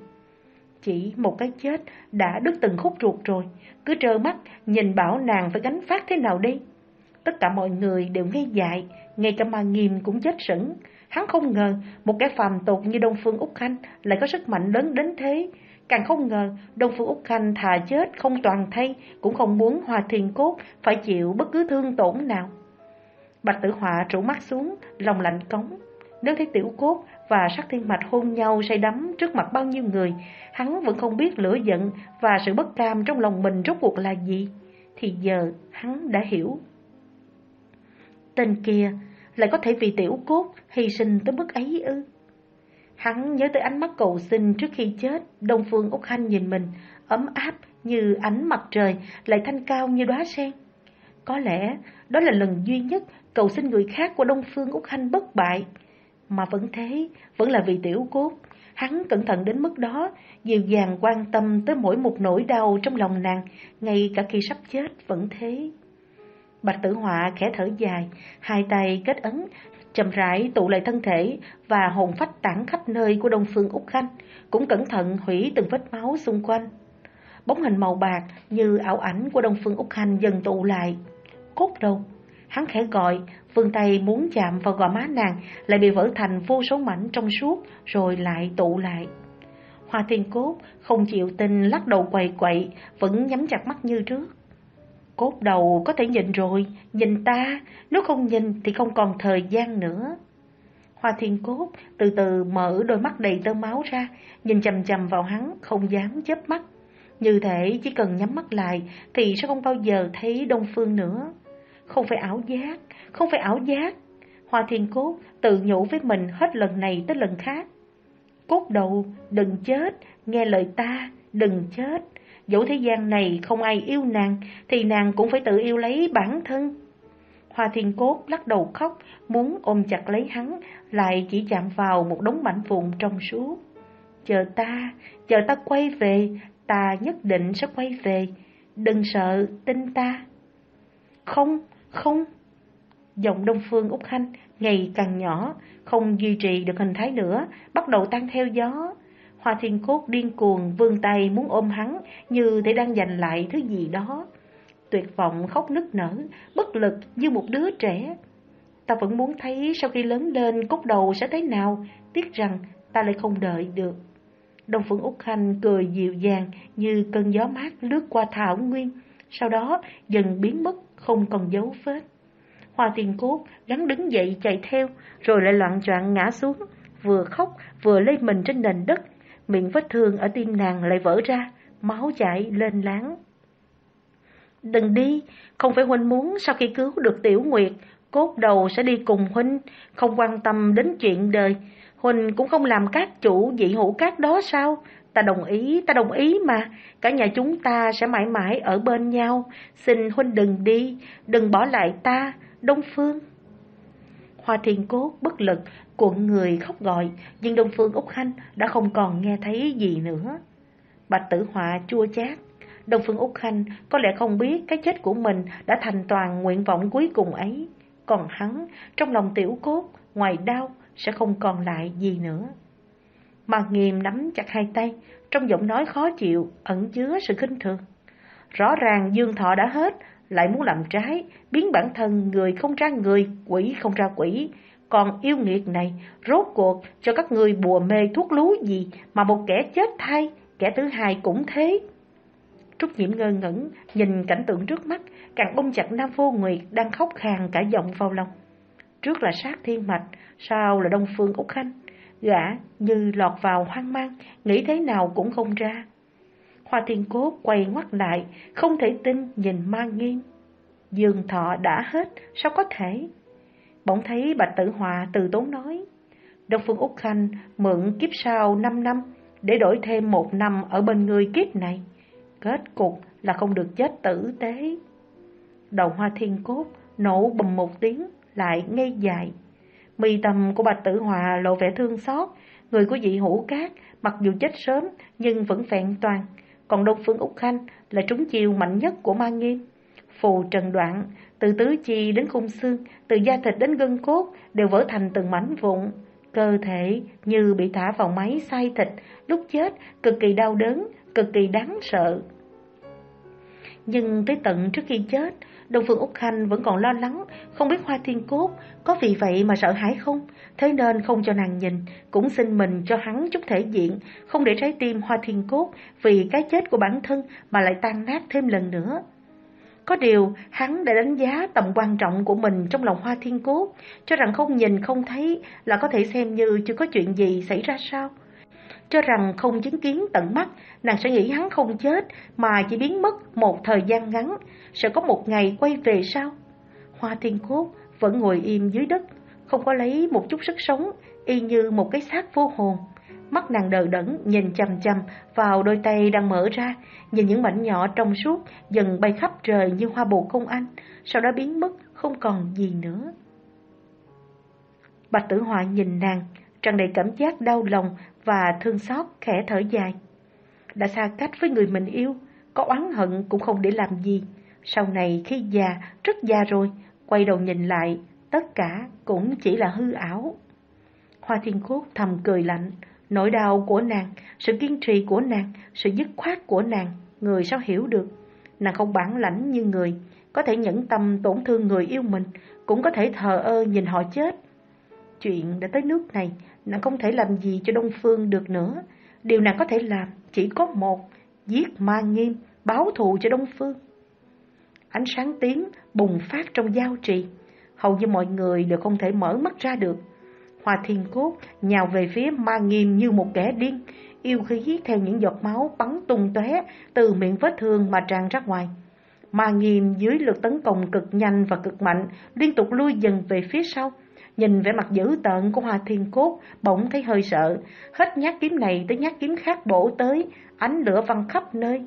Chỉ một cái chết đã đứt từng khúc ruột rồi, cứ trơ mắt nhìn bảo nàng phải gánh vác thế nào đây? Tất cả mọi người đều ngây dại, ngay cả Ma Nghiêm cũng chết sững. Hắn không ngờ một cái phàm tục như Đông Phương Úc Khanh lại có sức mạnh lớn đến thế. Càng không ngờ Đông Phương Úc Khanh thà chết không toàn thây cũng không muốn Hoa Thiên Cốt phải chịu bất cứ thương tổn nào. Bạch Tử Họa trụ mắt xuống, lòng lạnh cống. Nếu thấy Tiểu Cốt và Sắc Thiên Mạch hôn nhau say đắm trước mặt bao nhiêu người, hắn vẫn không biết lửa giận và sự bất cam trong lòng mình rốt cuộc là gì, thì giờ hắn đã hiểu. Tên kia lại có thể vì Tiểu Cốt hy sinh tới mức ấy ư? Hắn nhớ tới ánh mắt cầu xin trước khi chết. Đông Phương Úc Khanh nhìn mình, ấm áp như ánh mặt trời, lại thanh cao như đóa sen. Có lẽ đó là lần duy nhất cầu xin người khác của Đông Phương Úc Khanh bất bại. Mà vẫn thế, vẫn là vì Tiểu Cốt. Hắn cẩn thận đến mức đó, dịu dàng quan tâm tới mỗi một nỗi đau trong lòng nàng, ngay cả khi sắp chết vẫn thế. Bạch Tử Họa khẽ thở dài, hai tay kết ấn, chậm rãi tụ lại thân thể và hồn phách tản khắp nơi của Đông Phương Úc Khanh, cũng cẩn thận hủy từng vết máu xung quanh. Bóng hình màu bạc như ảo ảnh của Đông Phương Úc Khanh dần tụ lại. Cốt đầu, hắn khẽ gọi, vươn tay muốn chạm vào gò má nàng, lại bị vỡ thành vô số mảnh trong suốt rồi lại tụ lại. Hoa Thiên Cốt không chịu tin, lắc đầu quậy quậy, vẫn nhắm chặt mắt như trước. Cốt đầu có thể nhìn rồi, nhìn ta, nếu không nhìn thì không còn thời gian nữa. Hoa Thiên Cốt từ từ mở đôi mắt đầy tơ máu ra, nhìn chằm chằm vào hắn, không dám chớp mắt. Như thể chỉ cần nhắm mắt lại thì sẽ không bao giờ thấy Đông Phương nữa. Không phải ảo giác, không phải ảo giác. Hoa Thiên Cốt tự nhủ với mình hết lần này tới lần khác. Cốt đầu, đừng chết, nghe lời ta, đừng chết. Dẫu thế gian này không ai yêu nàng, thì nàng cũng phải tự yêu lấy bản thân. Hoa Thiên Cốt lắc đầu khóc, muốn ôm chặt lấy hắn, lại chỉ chạm vào một đống mảnh vụn trong suốt. Chờ ta, chờ ta quay về, ta nhất định sẽ quay về. Đừng sợ, tin ta. Không, không. Giọng Đông Phương Úc Khanh ngày càng nhỏ, không duy trì được hình thái nữa, bắt đầu tan theo gió. Hoa Thiên Cốt điên cuồng vươn tay muốn ôm hắn, như thể đang giành lại thứ gì đó. Tuyệt vọng khóc nức nở, bất lực như một đứa trẻ. Ta vẫn muốn thấy sau khi lớn lên Cốt đầu sẽ thế nào, tiếc rằng ta lại không đợi được. Đông Phương Úc Khanh cười dịu dàng như cơn gió mát lướt qua thảo nguyên, sau đó dần biến mất không còn dấu vết. Hoa Thiên Cốt gắng đứng dậy chạy theo, rồi lại loạng choạng ngã xuống, vừa khóc vừa lay mình trên nền đất. Miệng vết thương ở tim nàng lại vỡ ra, máu chảy lên láng. Đừng đi, không phải huynh muốn sau khi cứu được Tiểu Nguyệt, Cốt đầu sẽ đi cùng huynh, không quan tâm đến chuyện đời. Huynh cũng không làm các chủ dị hữu các đó sao? Ta đồng ý, ta đồng ý mà. Cả nhà chúng ta sẽ mãi mãi ở bên nhau. Xin huynh đừng đi, đừng bỏ lại ta, Đông Phương. Hoa Thiên Cốt bất lực, cuộn người khóc gọi, nhưng Đông Phương Úc Khanh đã không còn nghe thấy gì nữa. Bạch Tử Họa chua chát. Đông Phương Úc Khanh có lẽ không biết cái chết của mình đã thành toàn nguyện vọng cuối cùng ấy. Còn hắn, trong lòng Tiểu Cốt, ngoài đau, sẽ không còn lại gì nữa. Mạc Nghiêm nắm chặt hai tay, trong giọng nói khó chịu, ẩn chứa sự khinh thường. Rõ ràng Dương Thọ đã hết, lại muốn làm trái, biến bản thân người không ra người, quỷ không ra quỷ. Còn yêu nghiệt này, rốt cuộc cho các người bùa mê thuốc lú gì mà một kẻ chết thay, kẻ thứ hai cũng thế. Trúc Nhiễm ngơ ngẩn, nhìn cảnh tượng trước mắt, càng ôm chặt Nam Vô Nguyệt đang khóc khàn cả giọng vào lòng. Trước là Sát Thiên Mạch, sau là Đông Phương Úc Khanh. Gã như lọt vào hoang mang, nghĩ thế nào cũng không ra. Hoa Thiên Cốt quay ngoắt lại, không thể tin nhìn Mang Nghiêm. Dương Thọ đã hết, sao có thể? Bỗng thấy Bạch Tử Họa từ tốn nói, Đông Phương Úc Khanh mượn kiếp sau năm năm, để đổi thêm một năm ở bên người kiếp này. Kết cục là không được chết tử tế. Đầu Hoa Thiên Cốt nổ bầm một tiếng, lại ngây dại. Mi tâm của Bạch Tử Họa lộ vẻ thương xót. Người của Dị Hữu Cát mặc dù chết sớm nhưng vẫn vẹn toàn. Còn Đông Phương Úc Khanh là trúng chiêu mạnh nhất của Ma Nghiêm. Phù trần đoạn, từ tứ chi đến khung xương, từ da thịt đến gân cốt đều vỡ thành từng mảnh vụn. Cơ thể như bị thả vào máy xay thịt, lúc chết cực kỳ đau đớn, cực kỳ đáng sợ. Nhưng tới tận trước khi chết, Đông Phương Úc Khanh vẫn còn lo lắng, không biết Hoa Thiên Cốt có vì vậy mà sợ hãi không, thế nên không cho nàng nhìn, cũng xin mình cho hắn chút thể diện, không để trái tim Hoa Thiên Cốt vì cái chết của bản thân mà lại tan nát thêm lần nữa. Có điều, hắn đã đánh giá tầm quan trọng của mình trong lòng Hoa Thiên Cốt, cho rằng không nhìn không thấy là có thể xem như chưa có chuyện gì xảy ra sao. Cho rằng không chứng kiến tận mắt, nàng sẽ nghĩ hắn không chết mà chỉ biến mất một thời gian ngắn, sẽ có một ngày quay về sao? Hoa Thiên Cốt vẫn ngồi im dưới đất, không có lấy một chút sức sống, y như một cái xác vô hồn. Mắt nàng đờ đẫn nhìn chằm chằm vào đôi tay đang mở ra, nhìn những mảnh nhỏ trong suốt dần bay khắp trời như hoa bồ công anh, sau đó biến mất không còn gì nữa. Bạch Tử Họa nhìn nàng, tràn đầy cảm giác đau lòng và thương xót, khẽ thở dài. Đã xa cách với người mình yêu, có oán hận cũng không để làm gì. Sau này khi già, rất già rồi, quay đầu nhìn lại, tất cả cũng chỉ là hư ảo. Hoa Thiên Cốt thầm cười lạnh, nỗi đau của nàng, sự kiên trì của nàng, sự dứt khoát của nàng, người sao hiểu được. Nàng không bản lãnh như người, có thể nhẫn tâm tổn thương người yêu mình, cũng có thể thờ ơ nhìn họ chết. Chuyện đã tới nước này, nàng không thể làm gì cho Đông Phương được nữa. điều nàng có thể làm chỉ có một: giết Ma Nghiêm, báo thù cho Đông Phương. Ánh sáng tím bùng phát trong giao trì, hầu như mọi người đều không thể mở mắt ra được. Hoa Thiên Cốt nhào về phía Ma Nghiêm như một kẻ điên, yêu khí theo những giọt máu bắn tung tóe từ miệng vết thương mà tràn ra ngoài. Ma Nghiêm dưới lực tấn công cực nhanh và cực mạnh, liên tục lui dần về phía sau. Nhìn vẻ mặt dữ tợn của Hoa Thiên Cốt, bỗng thấy hơi sợ, hết nhát kiếm này tới nhát kiếm khác bổ tới, ánh lửa văng khắp nơi.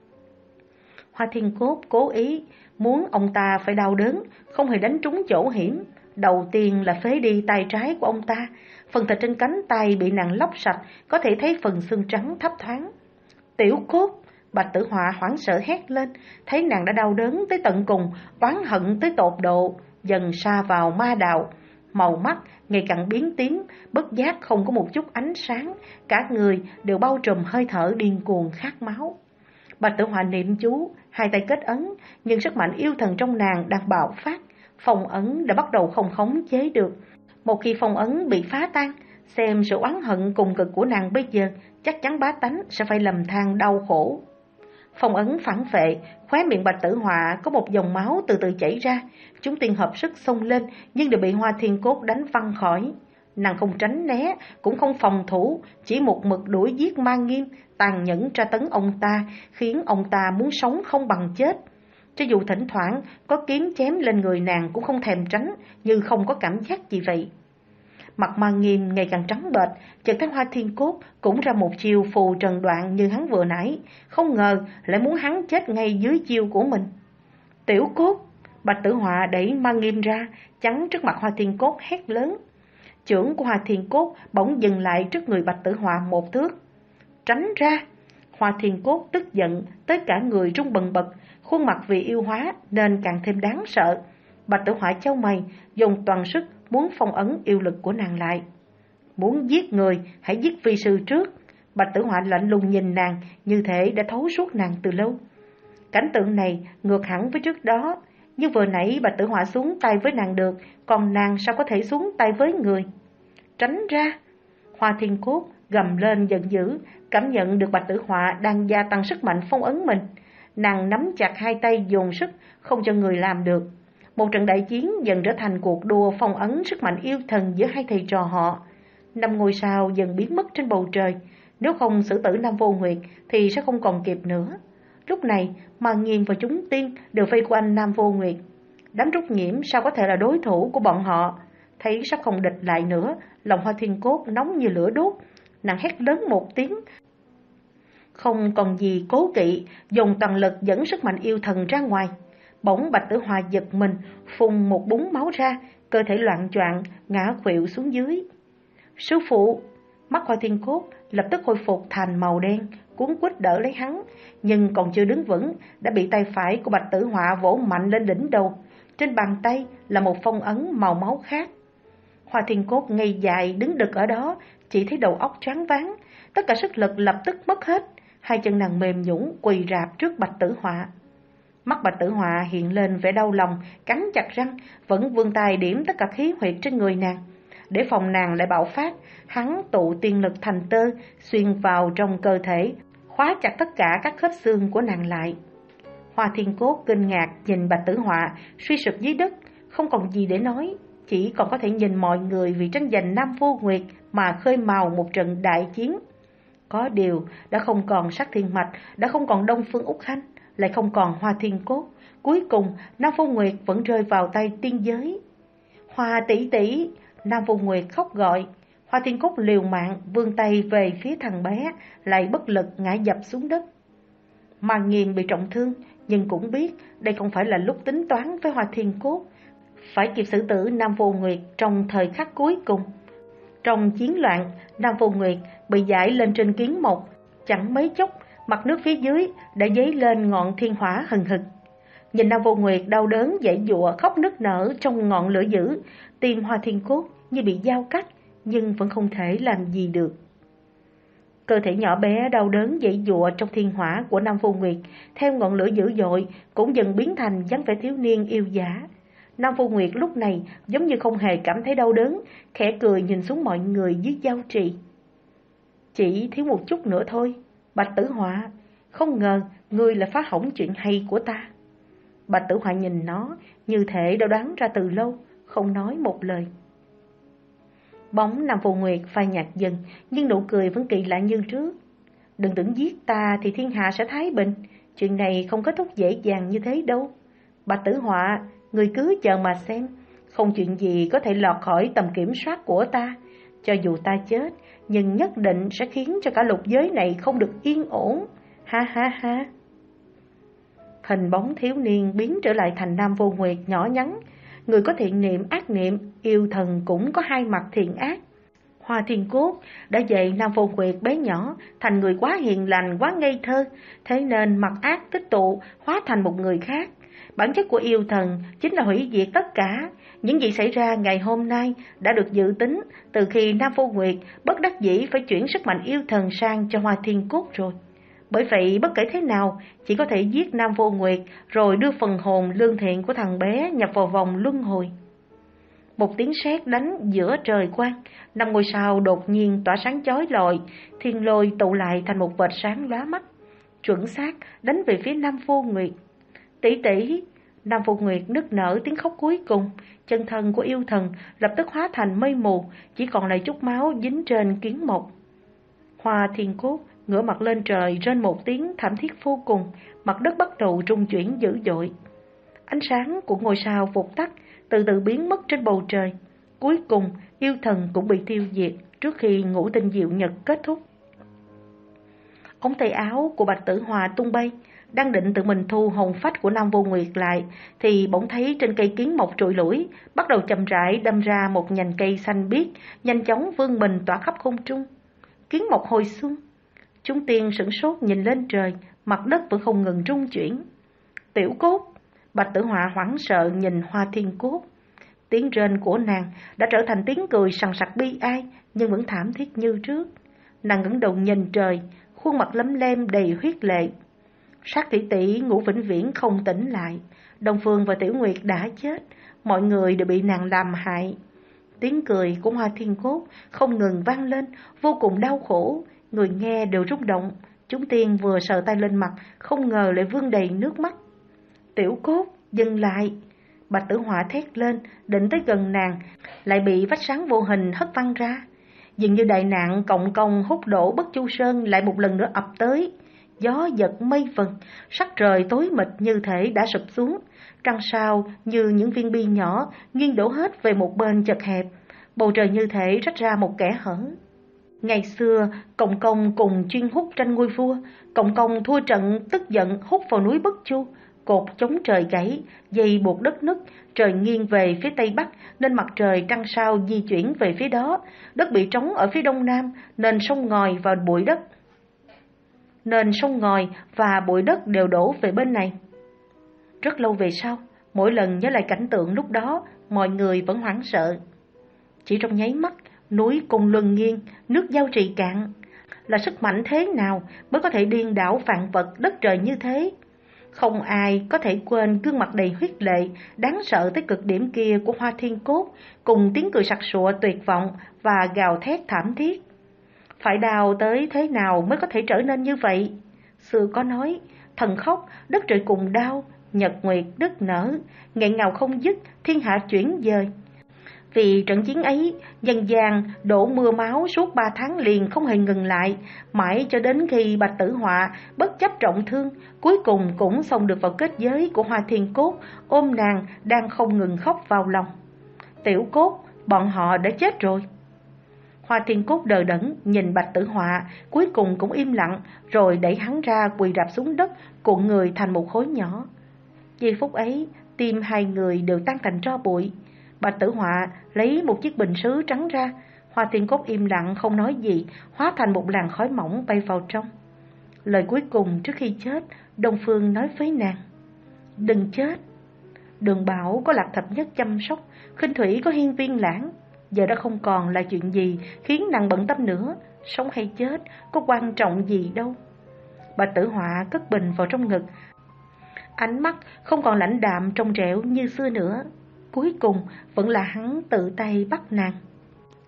Hoa Thiên Cốt cố ý muốn ông ta phải đau đớn, không hề đánh trúng chỗ hiểm. Đầu tiên là phế đi tay trái của ông ta, phần thịt trên cánh tay bị nàng lóc sạch, có thể thấy phần xương trắng thấp thoáng. Tiểu Cốt! Bạch Tử Họa hoảng sợ hét lên, thấy nàng đã đau đớn tới tận cùng, oán hận tới tột độ, dần sa vào ma đạo. Màu mắt ngày càng biến tím, bất giác không có một chút ánh sáng, cả người đều bao trùm hơi thở điên cuồng khát máu. Bạch Tử Họa niệm chú, hai tay kết ấn, nhưng sức mạnh yêu thần trong nàng đang bạo phát, phong ấn đã bắt đầu không khống chế được. Một khi phong ấn bị phá tan, xem sự oán hận cùng cực của nàng bây giờ, chắc chắn bá tánh sẽ phải lầm than đau khổ. Phong ấn phản vệ, khóe miệng Bạch Tử Họa có một dòng máu từ từ chảy ra, chúng tiên hợp sức xông lên nhưng đều bị Hoa Thiên Cốt đánh văng khỏi. Nàng không tránh né, cũng không phòng thủ, chỉ một mực đuổi giết Ma Nghiêm, tàn nhẫn tra tấn ông ta, khiến ông ta muốn sống không bằng chết. Cho dù thỉnh thoảng có kiếm chém lên người nàng cũng không thèm tránh, như không có cảm giác gì vậy. Mặt Ma Nghiêm ngày càng trắng bệch, chợt thấy Hoa Thiên Cốt cũng ra một chiêu phù trần đoạn như hắn vừa nãy, không ngờ lại muốn hắn chết ngay dưới chiêu của mình. Tiểu Cốt! Bạch Tử Họa đẩy Ma Nghiêm ra, chắn trước mặt Hoa Thiên Cốt hét lớn. Chưởng của Hoa Thiên Cốt bỗng dừng lại trước người Bạch Tử Họa một thước. Tránh ra! Hoa Thiên Cốt tức giận tới cả người run bần bật, khuôn mặt vì yêu hóa nên càng thêm đáng sợ. Bạch Tử Họa chau mày, dùng toàn sức muốn phong ấn yêu lực của nàng lại. Muốn giết người, hãy giết vi sư trước. Bạch Tử Họa lạnh lùng nhìn nàng, như thể đã thấu suốt nàng từ lâu. Cảnh tượng này ngược hẳn với trước đó, nhưng vừa nãy Bạch Tử Họa xuống tay với nàng được, còn nàng sao có thể xuống tay với người? Tránh ra! Hoa Thiên Cốt gầm lên giận dữ, cảm nhận được Bạch Tử Họa đang gia tăng sức mạnh phong ấn mình. Nàng nắm chặt hai tay dồn sức, không cho người làm được. Một trận đại chiến dần trở thành cuộc đua phong ấn sức mạnh yêu thần giữa hai thầy trò họ. Năm ngôi sao dần biến mất trên bầu trời, nếu không xử tử Nam Vô Nguyệt thì sẽ không còn kịp nữa. Lúc này Ma Nghiêm và chúng tiên đều vây quanh Nam Vô Nguyệt. Đám Trúc Nhiễm sao có thể là đối thủ của bọn họ? Thấy sắp không địch lại nữa, lòng Hoa Thiên Cốt nóng như lửa đốt. Nàng hét lớn một tiếng, không còn gì cố kỵ, dùng toàn lực dẫn sức mạnh yêu thần ra ngoài. Bỗng Bạch Tử Họa giật mình, phun một búng máu ra, cơ thể loạn choạng ngã khuỵu xuống dưới. Sư phụ! Mắt Hoa Thiên Cốt lập tức khôi phục thành màu đen, cuốn quýt đỡ lấy hắn, nhưng còn chưa đứng vững đã bị tay phải của Bạch Tử Họa vỗ mạnh lên đỉnh đầu. Trên bàn tay là một phong ấn màu máu khác. Hoa Thiên Cốt ngây dại đứng đực ở đó, chỉ thấy đầu óc choáng váng, tất cả sức lực lập tức mất hết, hai chân nàng mềm nhũn quỳ rạp trước Bạch Tử Họa. Mắt Bạch Tử Họa hiện lên vẻ đau lòng, cắn chặt răng, vẫn vươn tay điểm tất cả khí huyệt trên người nàng. Để phòng nàng lại bạo phát, hắn tụ tiên lực thành tơ, xuyên vào trong cơ thể, khóa chặt tất cả các khớp xương của nàng lại. Hoa Thiên Cốt kinh ngạc nhìn Bạch Tử Họa suy sụp dưới đất, không còn gì để nói, chỉ còn có thể nhìn mọi người vì tranh giành Nam Vô Nguyệt mà khơi mào một trận đại chiến. Có điều đã không còn Sát Thiên Mạch, đã không còn Đông Phương Úc Khanh, lại không còn Hoa Thiên Cốt. Cuối cùng Nam Vô Nguyệt vẫn rơi vào tay tiên giới. Hoa tỷ tỷ! Nam Vô Nguyệt khóc gọi. Hoa Thiên Cốt liều mạng vươn tay về phía thằng bé, lại bất lực ngã dập xuống đất. Ma Nghiêm bị trọng thương, nhưng cũng biết đây không phải là lúc tính toán với Hoa Thiên Cốt, phải kịp xử tử Nam Vô Nguyệt trong thời khắc cuối cùng. Trong chiến loạn, Nam Vô Nguyệt bị giải lên trên kiến mộc, chẳng mấy chốc mặt nước phía dưới đã dấy lên ngọn thiên hỏa hừng hực. Nhìn Nam Vô Nguyệt đau đớn giãy giụa khóc nức nở trong ngọn lửa dữ, tim Hoa Thiên Cốt như bị dao cắt, nhưng vẫn không thể làm gì được. Cơ thể nhỏ bé đau đớn giãy giụa trong thiên hỏa của Nam Vô Nguyệt, theo ngọn lửa dữ dội cũng dần biến thành dáng vẻ thiếu niên yêu dã. Nam Vô Nguyệt lúc này giống như không hề cảm thấy đau đớn, khẽ cười nhìn xuống mọi người dưới giao trì. Chỉ thiếu một chút nữa thôi. Bạch Tử Họa, không ngờ ngươi là phá hỏng chuyện hay của ta. Bạch Tử Họa nhìn nó, như thể đã đoán ra từ lâu, không nói một lời. Bóng Nam Vô Nguyệt phai nhạt dần, nhưng nụ cười vẫn kỳ lạ như trước. Đừng tưởng giết ta thì thiên hạ sẽ thái bình, chuyện này không kết thúc dễ dàng như thế đâu. Bạch Tử Họa, người cứ chờ mà xem, không chuyện gì có thể lọt khỏi tầm kiểm soát của ta. Cho dù ta chết, nhưng nhất định sẽ khiến cho cả lục giới này không được yên ổn. Ha ha ha. Hình bóng thiếu niên biến trở lại thành Nam Vô Nguyệt nhỏ nhắn. Người có thiện niệm ác niệm, yêu thần cũng có hai mặt thiện ác. Hoa Thiên Cốt đã dạy Nam Vô Nguyệt bé nhỏ thành người quá hiền lành, quá ngây thơ, thế nên mặt ác tích tụ, hóa thành một người khác. Bản chất của yêu thần chính là hủy diệt tất cả. Những gì xảy ra ngày hôm nay đã được dự tính từ khi Nam Vô Nguyệt bất đắc dĩ phải chuyển sức mạnh yêu thần sang cho Hoa Thiên Cốt rồi. Bởi vậy bất kể thế nào, chỉ có thể giết Nam Vô Nguyệt rồi đưa phần hồn lương thiện của thằng bé nhập vào vòng luân hồi. Một tiếng sét đánh giữa trời quang, năm ngôi sao đột nhiên tỏa sáng chói lọi, thiên lôi tụ lại thành một vệt sáng lóa mắt, chuẩn xác đánh về phía Nam Vô Nguyệt. Tỷ tỷ! Nam Vô Nguyệt nức nở tiếng khóc cuối cùng, chân thân của yêu thần lập tức hóa thành mây mù, chỉ còn lại chút máu dính trên kiến mộc. Hoa Thiên Cốt ngửa mặt lên trời rên một tiếng thảm thiết vô cùng, mặt đất bắt đầu rung chuyển dữ dội. Ánh sáng của ngôi sao vụt tắt, từ từ biến mất trên bầu trời. Cuối cùng, yêu thần cũng bị tiêu diệt trước khi ngũ tinh diệu nhật kết thúc. Ống tay áo của Bạch Tử Họa tung bay, đang định tự mình thu hồn phách của Nam Vô Nguyệt lại, thì bỗng thấy trên cây kiến mộc trụi lủi, bắt đầu chậm rãi đâm ra một nhành cây xanh biếc, nhanh chóng vươn mình tỏa khắp không trung. Kiến mộc hồi xuân. Chúng tiên sửng sốt nhìn lên trời, mặt đất vẫn không ngừng rung chuyển. Tiểu Cốt! Bạch Tử Họa hoảng sợ nhìn Hoa Thiên Cốt. Tiếng rên của nàng đã trở thành tiếng cười sằng sặc bi ai, nhưng vẫn thảm thiết như trước. Nàng ngẩng đầu nhìn trời, khuôn mặt lấm lem đầy huyết lệ. Sát tỷ tỷ Ngũ Vĩnh Viễn không tỉnh lại, Đông Phương và Tiểu Nguyệt đã chết, mọi người đều bị nàng làm hại. Tiếng cười của Hoa Thiên Cốt không ngừng vang lên, vô cùng đau khổ, người nghe đều rung động. Chúng tiên vừa sờ tay lên mặt, không ngờ lại vương đầy nước mắt. Tiểu Cốt, dừng lại! Bạch Tử Họa thét lên, định tới gần nàng, lại bị vách sáng vô hình hất văng ra. Dường như đại nạn cộng công hút đổ Bất Chu Sơn lại một lần nữa ập tới. Gió giật mây vần, sắc trời tối mịt như thể đã sụp xuống. Trăng sao như những viên bi nhỏ nghiêng đổ hết về một bên chật hẹp. Bầu trời như thể rách ra một kẽ hở. Ngày xưa, Cộng công cùng chuyên hút tranh ngôi vua. Cộng công thua trận tức giận hút vào núi Bất Chu. Cột chống trời gãy, dây buộc đất nứt, trời nghiêng về phía tây bắc nên mặt trời trăng sao di chuyển về phía đó. Đất bị trống ở phía đông nam nên sông ngòi và bụi đất nên sông ngòi và bụi đất đều đổ về bên này. Rất lâu về sau, mỗi lần nhớ lại cảnh tượng lúc đó, mọi người vẫn hoảng sợ. Chỉ trong nháy mắt, núi Côn Luân nghiêng, nước Giao Trì cạn. Là sức mạnh thế nào mới có thể điên đảo vạn vật đất trời như thế? Không ai có thể quên gương mặt đầy huyết lệ, đáng sợ tới cực điểm kia của Hoa Thiên Cốt, cùng tiếng cười sặc sụa tuyệt vọng và gào thét thảm thiết. Phải đào tới thế nào mới có thể trở nên như vậy? Xưa có nói, thần khóc, đất trời cùng đau, nhật nguyệt nức nở, nghẹn ngào không dứt, thiên hạ chuyển dời. Vì trận chiến ấy, dân gian đổ mưa máu suốt ba tháng liền không hề ngừng lại, mãi cho đến khi Bạch Tử Họa bất chấp trọng thương, cuối cùng cũng xông được vào kết giới của Hoa Thiên Cốt, ôm nàng đang không ngừng khóc vào lòng. Tiểu Cốt, bọn họ đã chết rồi. Hoa Thiên Cốt đờ đẫn nhìn Bạch Tử Họa, cuối cùng cũng im lặng, rồi đẩy hắn ra quỳ rạp xuống đất, cuộn người thành một khối nhỏ. Giây phút ấy, tim hai người đều tan thành tro bụi. Bạch Tử Họa lấy một chiếc bình sứ trắng ra, Hoa Thiên Cốt im lặng không nói gì, hóa thành một làn khói mỏng bay vào trong. Lời cuối cùng trước khi chết, Đông Phương nói với nàng: đừng chết. Đường Bảo có Lạc Thập Nhất chăm sóc, Khinh Thủy có Hiên Viên Lãng, giờ đã không còn là chuyện gì khiến nàng bận tâm nữa. Sống hay chết có quan trọng gì đâu. Bạch Tử Họa cất bình vào trong ngực, ánh mắt không còn lãnh đạm trong trẻo như xưa nữa. Cuối cùng vẫn là hắn tự tay bắt nàng.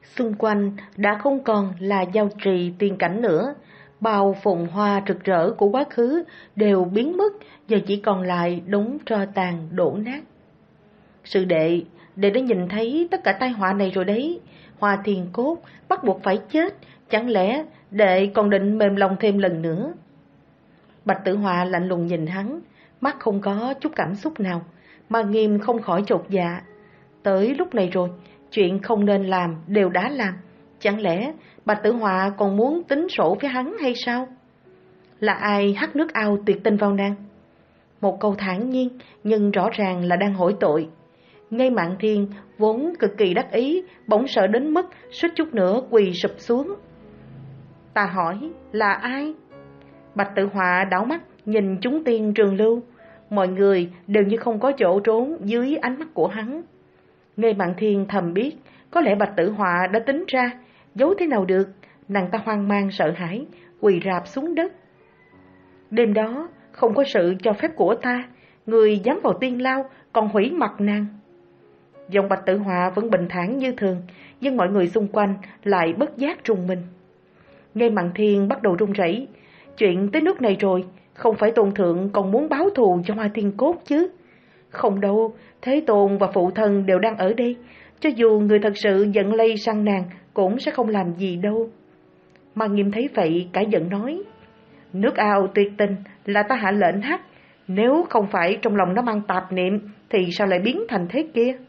Xung quanh đã không còn là giao trì tiên cảnh nữa, bao phồn hoa rực rỡ của quá khứ đều biến mất, giờ chỉ còn lại đống tro tàn đổ nát. Sư đệ, đệ đã nhìn thấy tất cả tai họa này rồi đấy. Hoa Thiên Cốt bắt buộc phải chết, chẳng lẽ đệ còn định mềm lòng thêm lần nữa? Bạch Tử Họa lạnh lùng nhìn hắn, mắt không có chút cảm xúc nào, mà Nghiêm không khỏi chột dạ. Tới lúc này rồi, chuyện không nên làm đều đã làm, chẳng lẽ Bạch Tử Họa còn muốn tính sổ với hắn hay sao? Là ai hắt nước ao tuyệt tình vào nàng? Một câu thản nhiên nhưng rõ ràng là đang hỏi tội. Ngay Mạn Thiên vốn cực kỳ đắc ý, bỗng sợ đến mức suýt chút nữa quỳ sụp xuống. Ta hỏi là ai? Bạch Tử Họa đảo mắt nhìn chúng tiên Trường Lưu, mọi người đều như không có chỗ trốn dưới ánh mắt của hắn. Ngay Mạn Thiên thầm biết, có lẽ Bạch Tử Họa đã tính ra, giấu thế nào được, nàng ta hoang mang sợ hãi, quỳ rạp xuống đất. Đêm đó không có sự cho phép của ta, người dám vào tiên lao còn hủy mặt nàng. Giọng Bạch Tử Họa vẫn bình thản như thường, nhưng mọi người xung quanh lại bất giác rùng mình. Ngay Mạn Thiên bắt đầu run rẩy. Chuyện tới nước này rồi, không phải Tôn Thượng còn muốn báo thù cho Hoa Thiên Cốt chứ? Không đâu, Thế Tôn và phụ thân đều đang ở đây, cho dù người thật sự giận lây sang nàng cũng sẽ không làm gì đâu. Mà Nghiêm thấy vậy cả giận nói, nước ao tuyệt tình là ta hạ lệnh hắt, nếu không phải trong lòng nó mang tạp niệm thì sao lại biến thành thế kia?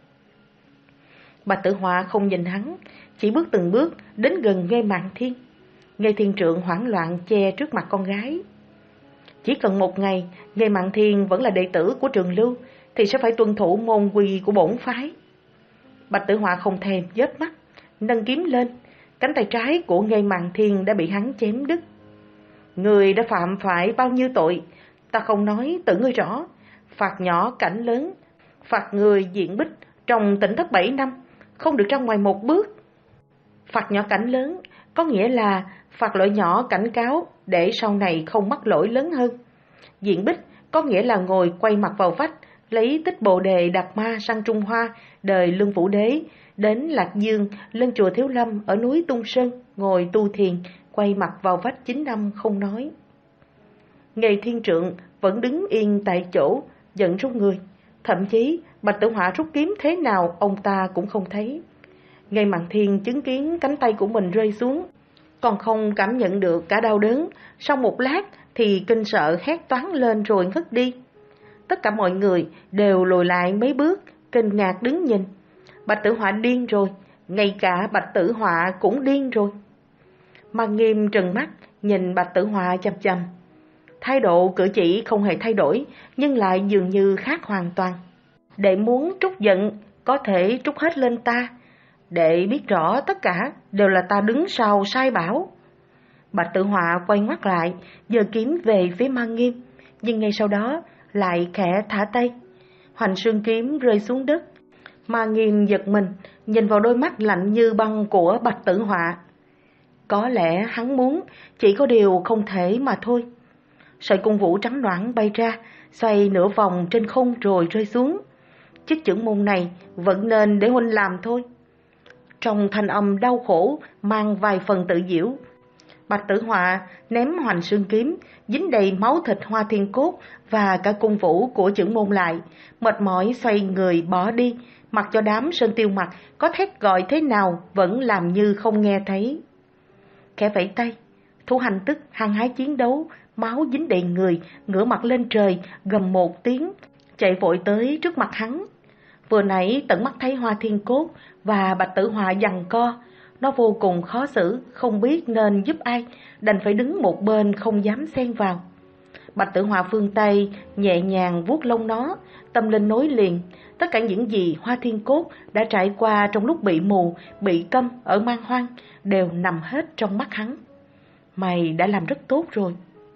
Bạch Tử Họa không nhìn hắn, chỉ bước từng bước đến gần Nghe Mạn Thiên. Nghe Thiên Trượng hoảng loạn che trước mặt con gái. Chỉ cần một ngày Nghe Mạn Thiên vẫn là đệ tử của Trường Lưu thì sẽ phải tuân thủ môn quy của bổn phái. Bạch Tử Họa không thèm chớp mắt, nâng kiếm lên, cánh tay trái của Nghe Mạn Thiên đã bị hắn chém đứt. Người đã phạm phải bao nhiêu tội, ta không nói tự ngươi rõ. Phạt nhỏ cảnh lớn, phạt người diện bích trong tỉnh thất bảy năm, không được ra ngoài một bước. Phạt nhỏ cảnh lớn có nghĩa là phạt lỗi nhỏ cảnh cáo để sau này không mắc lỗi lớn hơn. Diện bích có nghĩa là ngồi quay mặt vào vách, lấy tích Bồ Đề Đạt Ma sang Trung Hoa đời Lương Vũ Đế, đến Lạc Dương lên chùa Thiếu Lâm ở núi Tung Sơn ngồi tu thiền, quay mặt vào vách chín năm không nói. Nghe Thiên Trượng vẫn đứng yên tại chỗ, giận run người. Thậm chí Bạch Tử Họa rút kiếm thế nào ông ta cũng không thấy. Nghe Mạn Thiên chứng kiến cánh tay của mình rơi xuống, còn không cảm nhận được cả đau đớn, sau một lát thì kinh sợ hét toáng lên rồi ngất đi. Tất cả mọi người đều lùi lại mấy bước, kinh ngạc đứng nhìn. Bạch Tử Họa điên rồi, ngay cả Bạch Tử Họa cũng điên rồi. Mà Nghiêm trừng mắt nhìn Bạch Tử Họa chằm chằm. Thái độ cử chỉ không hề thay đổi, nhưng lại dường như khác hoàn toàn. Đệ muốn trút giận, có thể trút hết lên ta. Đệ biết rõ tất cả đều là ta đứng sau sai bảo. Bạch Tử Họa quay ngoắt lại, giơ kiếm về phía Ma Nghiêm, nhưng ngay sau đó lại khẽ thả tay. Hoành xương kiếm rơi xuống đất. Ma Nghiêm giật mình, nhìn vào đôi mắt lạnh như băng của Bạch Tử Họa. Có lẽ hắn muốn, chỉ có điều không thể mà thôi. Sợi cung vũ trắng đoản bay ra, xoay nửa vòng trên không rồi rơi xuống. Chức trưởng môn này vẫn nên để huynh làm thôi. Trong thanh âm đau khổ mang vài phần tự giễu, Bạch Tử Họa ném hoành xương kiếm dính đầy máu thịt Hoa Thiên Cốt và cả cung vũ của trưởng môn lại, mệt mỏi xoay người bỏ đi, mặc cho đám Sơn Tiêu Mặc có thét gọi thế nào vẫn làm như không nghe thấy. Khẽ vẫy tay, Thu Hành Tức hăng hái chiến đấu, máu dính đầy người, ngửa mặt lên trời gầm một tiếng, chạy vội tới trước mặt hắn. Vừa nãy tận mắt thấy Hoa Thiên Cốt và Bạch Tử Họa giằng co, nó vô cùng khó xử, không biết nên giúp ai, đành phải đứng một bên không dám xen vào. Bạch Tử Họa phương tay nhẹ nhàng vuốt lông nó, tâm linh nối liền. Tất cả những gì Hoa Thiên Cốt đã trải qua trong lúc bị mù, bị câm ở Man Hoang đều nằm hết trong mắt hắn. Mày đã làm rất tốt rồi.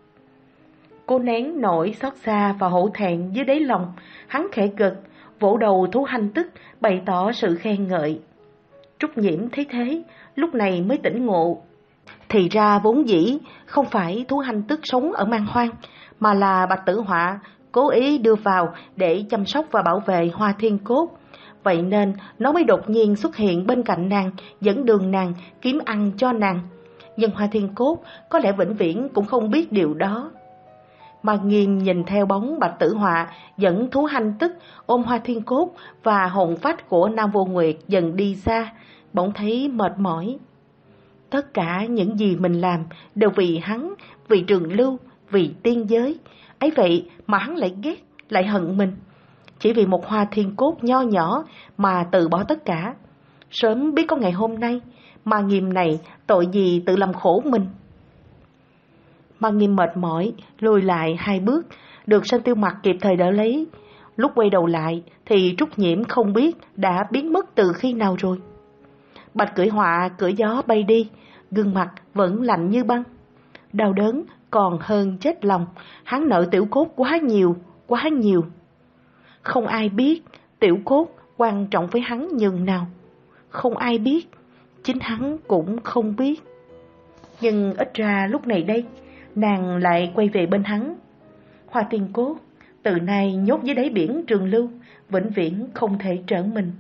Cô nén nỗi xót xa và hổ thẹn dưới đáy lòng, hắn khẽ gật, vỗ đầu Thú Hành Tức bày tỏ sự khen ngợi. Trúc Nhiễm thấy thế, lúc này mới tỉnh ngộ. Thì ra vốn dĩ không phải Thú Hành Tức sống ở Man Hoang, mà là Bạch Tử Họa cố ý đưa vào để chăm sóc và bảo vệ Hoa Thiên Cốt. vậy nên nó mới đột nhiên xuất hiện bên cạnh nàng, dẫn đường nàng, kiếm ăn cho nàng. Nhưng Hoa Thiên Cốt có lẽ vĩnh viễn cũng không biết điều đó. Mà Nghiêm nhìn theo bóng Bạch Tử Họa dẫn thú hanh tức ôm Hoa Thiên Cốt và hồn phách của Nam Vô Nguyệt dần đi xa, bỗng thấy mệt mỏi. Tất cả những gì mình làm đều vì hắn, vì Trường Lưu, vì tiên giới. Ấy vậy mà hắn lại ghét, lại hận mình. Chỉ vì một Hoa Thiên Cốt nho nhỏ mà từ bỏ tất cả. Sớm biết có ngày hôm nay, mà Nghiêm này tội gì tự làm khổ mình. Mà Nghiêm mệt mỏi, lùi lại hai bước, được Sơn Tiêu Mặc kịp thời đỡ lấy. Lúc quay đầu lại thì Trúc Nhiễm không biết đã biến mất từ khi nào rồi. Bạch Cưỡi Họa cưỡi gió bay đi, gương mặt vẫn lạnh như băng. Đau đớn còn hơn chết lòng, hắn nợ Tiểu Cốt quá nhiều, quá nhiều. Không ai biết Tiểu Cốt quan trọng với hắn nhường nào. Không ai biết, chính hắn cũng không biết. Nhưng ít ra lúc này đây, nàng lại quay về bên hắn. Hoa Thiên Cốt từ nay nhốt dưới đáy biển Trường Lưu, vĩnh viễn không thể trở mình.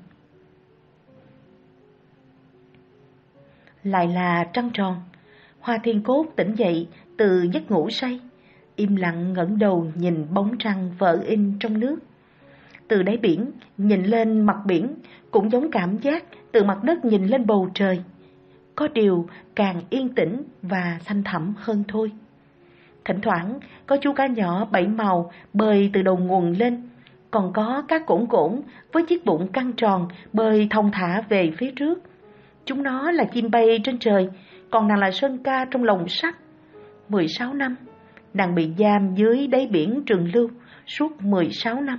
Lại là trăng tròn. Hoa Thiên Cốt tỉnh dậy từ giấc ngủ say, im lặng ngẩng đầu nhìn bóng trăng vỡ in trong nước. Từ đáy biển nhìn lên mặt biển cũng giống cảm giác từ mặt đất nhìn lên bầu trời. Có điều càng yên tĩnh và xanh thẳm hơn thôi. Thỉnh thoảng có chú cá nhỏ bảy màu bơi từ đầu nguồn lên, còn có cá cổn cổn với chiếc bụng căng tròn bơi thong thả về phía trước. Chúng nó là chim bay trên trời, còn nàng là sơn ca trong lồng sắt. Mười sáu năm, nàng bị giam dưới đáy biển Trường Lưu suốt mười sáu năm.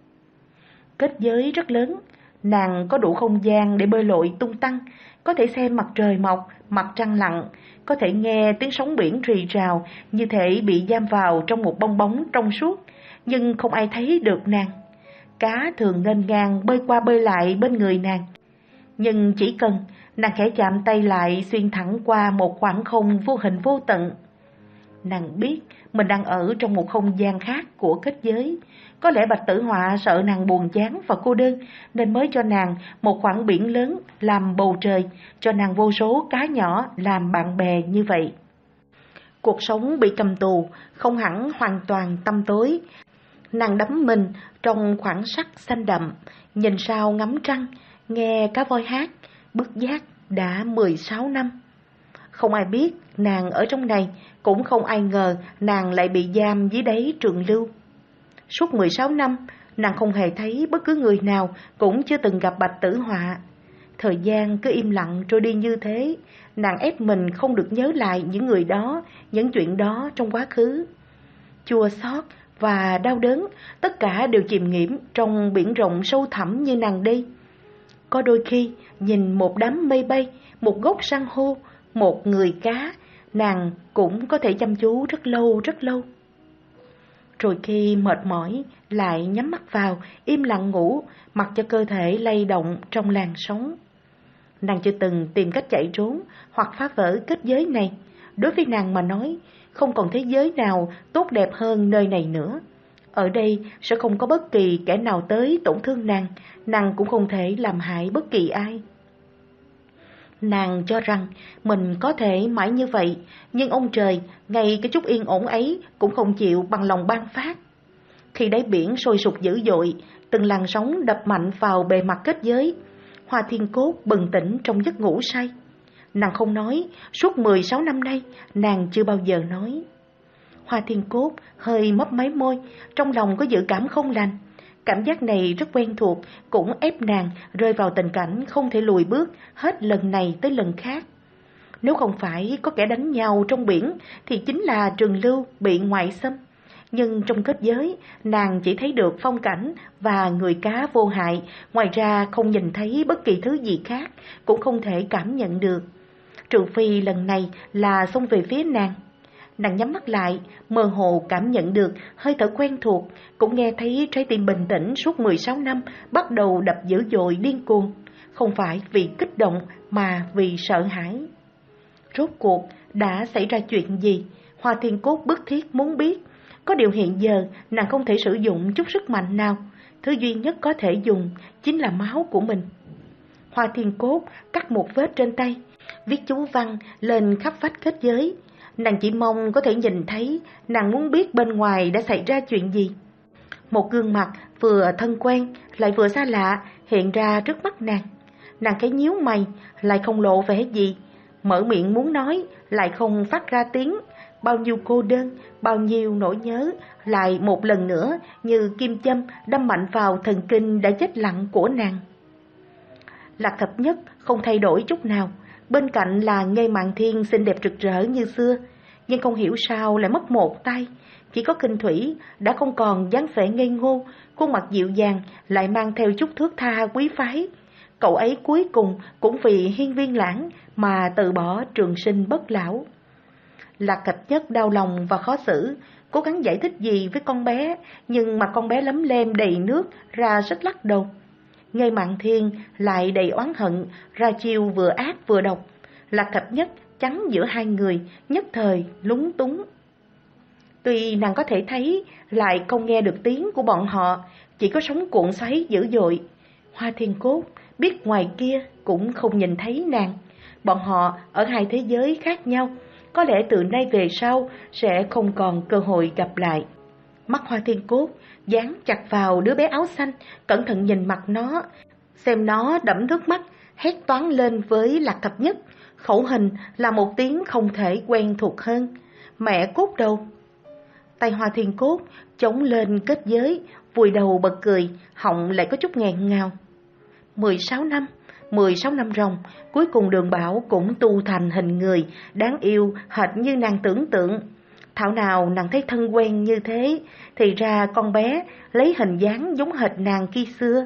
Kết giới rất lớn, nàng có đủ không gian để bơi lội tung tăng, có thể xem mặt trời mọc, mặt trăng lặn, có thể nghe tiếng sóng biển rì rào, như thể bị giam vào trong một bong bóng trong suốt, nhưng không ai thấy được nàng. Cá thường nghênh ngang bơi qua bơi lại bên người nàng, nhưng chỉ cần nàng khẽ chạm tay lại xuyên thẳng qua một khoảng không vô hình vô tận. Nàng biết mình đang ở trong một không gian khác của kết giới. Có lẽ Bạch Tử Họa sợ nàng buồn chán và cô đơn, nên mới cho nàng một khoảng biển lớn làm bầu trời, cho nàng vô số cá nhỏ làm bạn bè như vậy. Cuộc sống bị cầm tù không hẳn hoàn toàn tăm tối. Nàng đắm mình trong khoảng sắc xanh đậm, nhìn sao ngắm trăng, nghe cá voi hát, bất giác đã mười sáu năm. Không ai biết nàng ở trong này, cũng không ai ngờ nàng lại bị giam dưới đáy Trường Lưu. Suốt mười sáu năm, nàng không hề thấy bất cứ người nào, cũng chưa từng gặp Bạch Tử Họa. Thời gian cứ im lặng trôi đi như thế, nàng ép mình không được nhớ lại những người đó, những chuyện đó trong quá khứ. Chua xót và đau đớn, tất cả đều chìm nghiễm trong biển rộng sâu thẳm như nàng đây. Có đôi khi, nhìn một đám mây bay, một gốc san hô, một người cá, nàng cũng có thể chăm chú rất lâu rất lâu. Rồi khi mệt mỏi, lại nhắm mắt vào, im lặng ngủ, mặc cho cơ thể lay động trong làn sóng. Nàng chưa từng tìm cách chạy trốn hoặc phá vỡ kết giới này. Đối với nàng mà nói, không còn thế giới nào tốt đẹp hơn nơi này nữa. Ở đây sẽ không có bất kỳ kẻ nào tới tổn thương nàng, nàng cũng không thể làm hại bất kỳ ai. Nàng cho rằng mình có thể mãi như vậy, nhưng ông trời, ngay cái chút yên ổn ấy cũng không chịu bằng lòng ban phát. Khi đáy biển sôi sục dữ dội, từng làn sóng đập mạnh vào bề mặt kết giới, Hoa Thiên Cốt bừng tỉnh trong giấc ngủ say. Nàng không nói, suốt mười sáu năm nay, nàng chưa bao giờ nói. Hoa Thiên Cốt hơi mấp máy môi, trong lòng có dự cảm không lành. Cảm giác này rất quen thuộc, cũng ép nàng rơi vào tình cảnh không thể lùi bước hết lần này tới lần khác. Nếu không phải có kẻ đánh nhau trong biển, thì chính là Trường Lưu bị ngoại xâm. Nhưng trong kết giới, nàng chỉ thấy được phong cảnh và người cá vô hại, ngoài ra không nhìn thấy bất kỳ thứ gì khác, cũng không thể cảm nhận được. Trừ phi lần này là xông về phía nàng. Nàng nhắm mắt lại, mơ hồ cảm nhận được hơi thở quen thuộc, cũng nghe thấy trái tim bình tĩnh suốt mười sáu năm bắt đầu đập dữ dội điên cuồng, không phải vì kích động mà vì sợ hãi. Rốt cuộc đã xảy ra chuyện gì? Hoa Thiên Cốt bức thiết muốn biết. Có điều hiện giờ nàng không thể sử dụng chút sức mạnh nào, thứ duy nhất có thể dùng chính là máu của mình. Hoa Thiên Cốt cắt một vết trên tay, viết chú văn lên khắp vách kết giới. Nàng chỉ mong có thể nhìn thấy, nàng muốn biết bên ngoài đã xảy ra chuyện gì. Một gương mặt vừa thân quen lại vừa xa lạ hiện ra trước mắt nàng. Nàng khẽ nhíu mày, lại không lộ vẻ gì, mở miệng muốn nói lại không phát ra tiếng. Bao nhiêu cô đơn, bao nhiêu nỗi nhớ lại một lần nữa như kim châm đâm mạnh vào thần kinh đã chết lặng của nàng. Lạc Thập Nhất không thay đổi chút nào, bên cạnh là Nghê Mạn Thiên xinh đẹp rực rỡ như xưa, nhưng không hiểu sao lại mất một tay. Chỉ có Kinh Thủy đã không còn dáng vẻ ngây ngô, khuôn mặt dịu dàng lại mang theo chút thước tha quý phái. Cậu ấy cuối cùng cũng vì Hiên Viên Lãng mà từ bỏ trường sinh bất lão. Lạc Thập Nhất đau lòng và khó xử, cố gắng giải thích gì với con bé, nhưng mà con bé lấm lem đầy nước ra rất lắc đầu. Nghê Mạn Thiên lại đầy oán hận, ra chiêu vừa ác vừa độc. Lạc Thập Nhất chắn giữa hai người, nhất thời lúng túng. Tuy nàng có thể thấy, lại không nghe được tiếng của bọn họ, chỉ có sóng cuộn xoáy dữ dội. Hoa Thiên Cốt biết ngoài kia cũng không nhìn thấy nàng. Bọn họ ở hai thế giới khác nhau, có lẽ từ nay về sau sẽ không còn cơ hội gặp lại. Mắt Hoa Thiên Cốt dán chặt vào đứa bé áo xanh, cẩn thận nhìn mặt nó, xem nó đẫm nước mắt, hét toáng lên với Lạc Thập Nhất. Khẩu hình là một tiếng không thể quen thuộc hơn: mẹ Cốt đâu? Tay Hoa Thiên Cốt chống lên kết giới, vùi đầu bật cười, họng lại có chút nghẹn ngào. Mười sáu năm, mười sáu năm ròng, cuối cùng Đường Bảo cũng tu thành hình người đáng yêu hệt như nàng tưởng tượng. Thảo nào nàng thấy thân quen như thế, thì ra con bé lấy hình dáng giống hệt nàng khi xưa.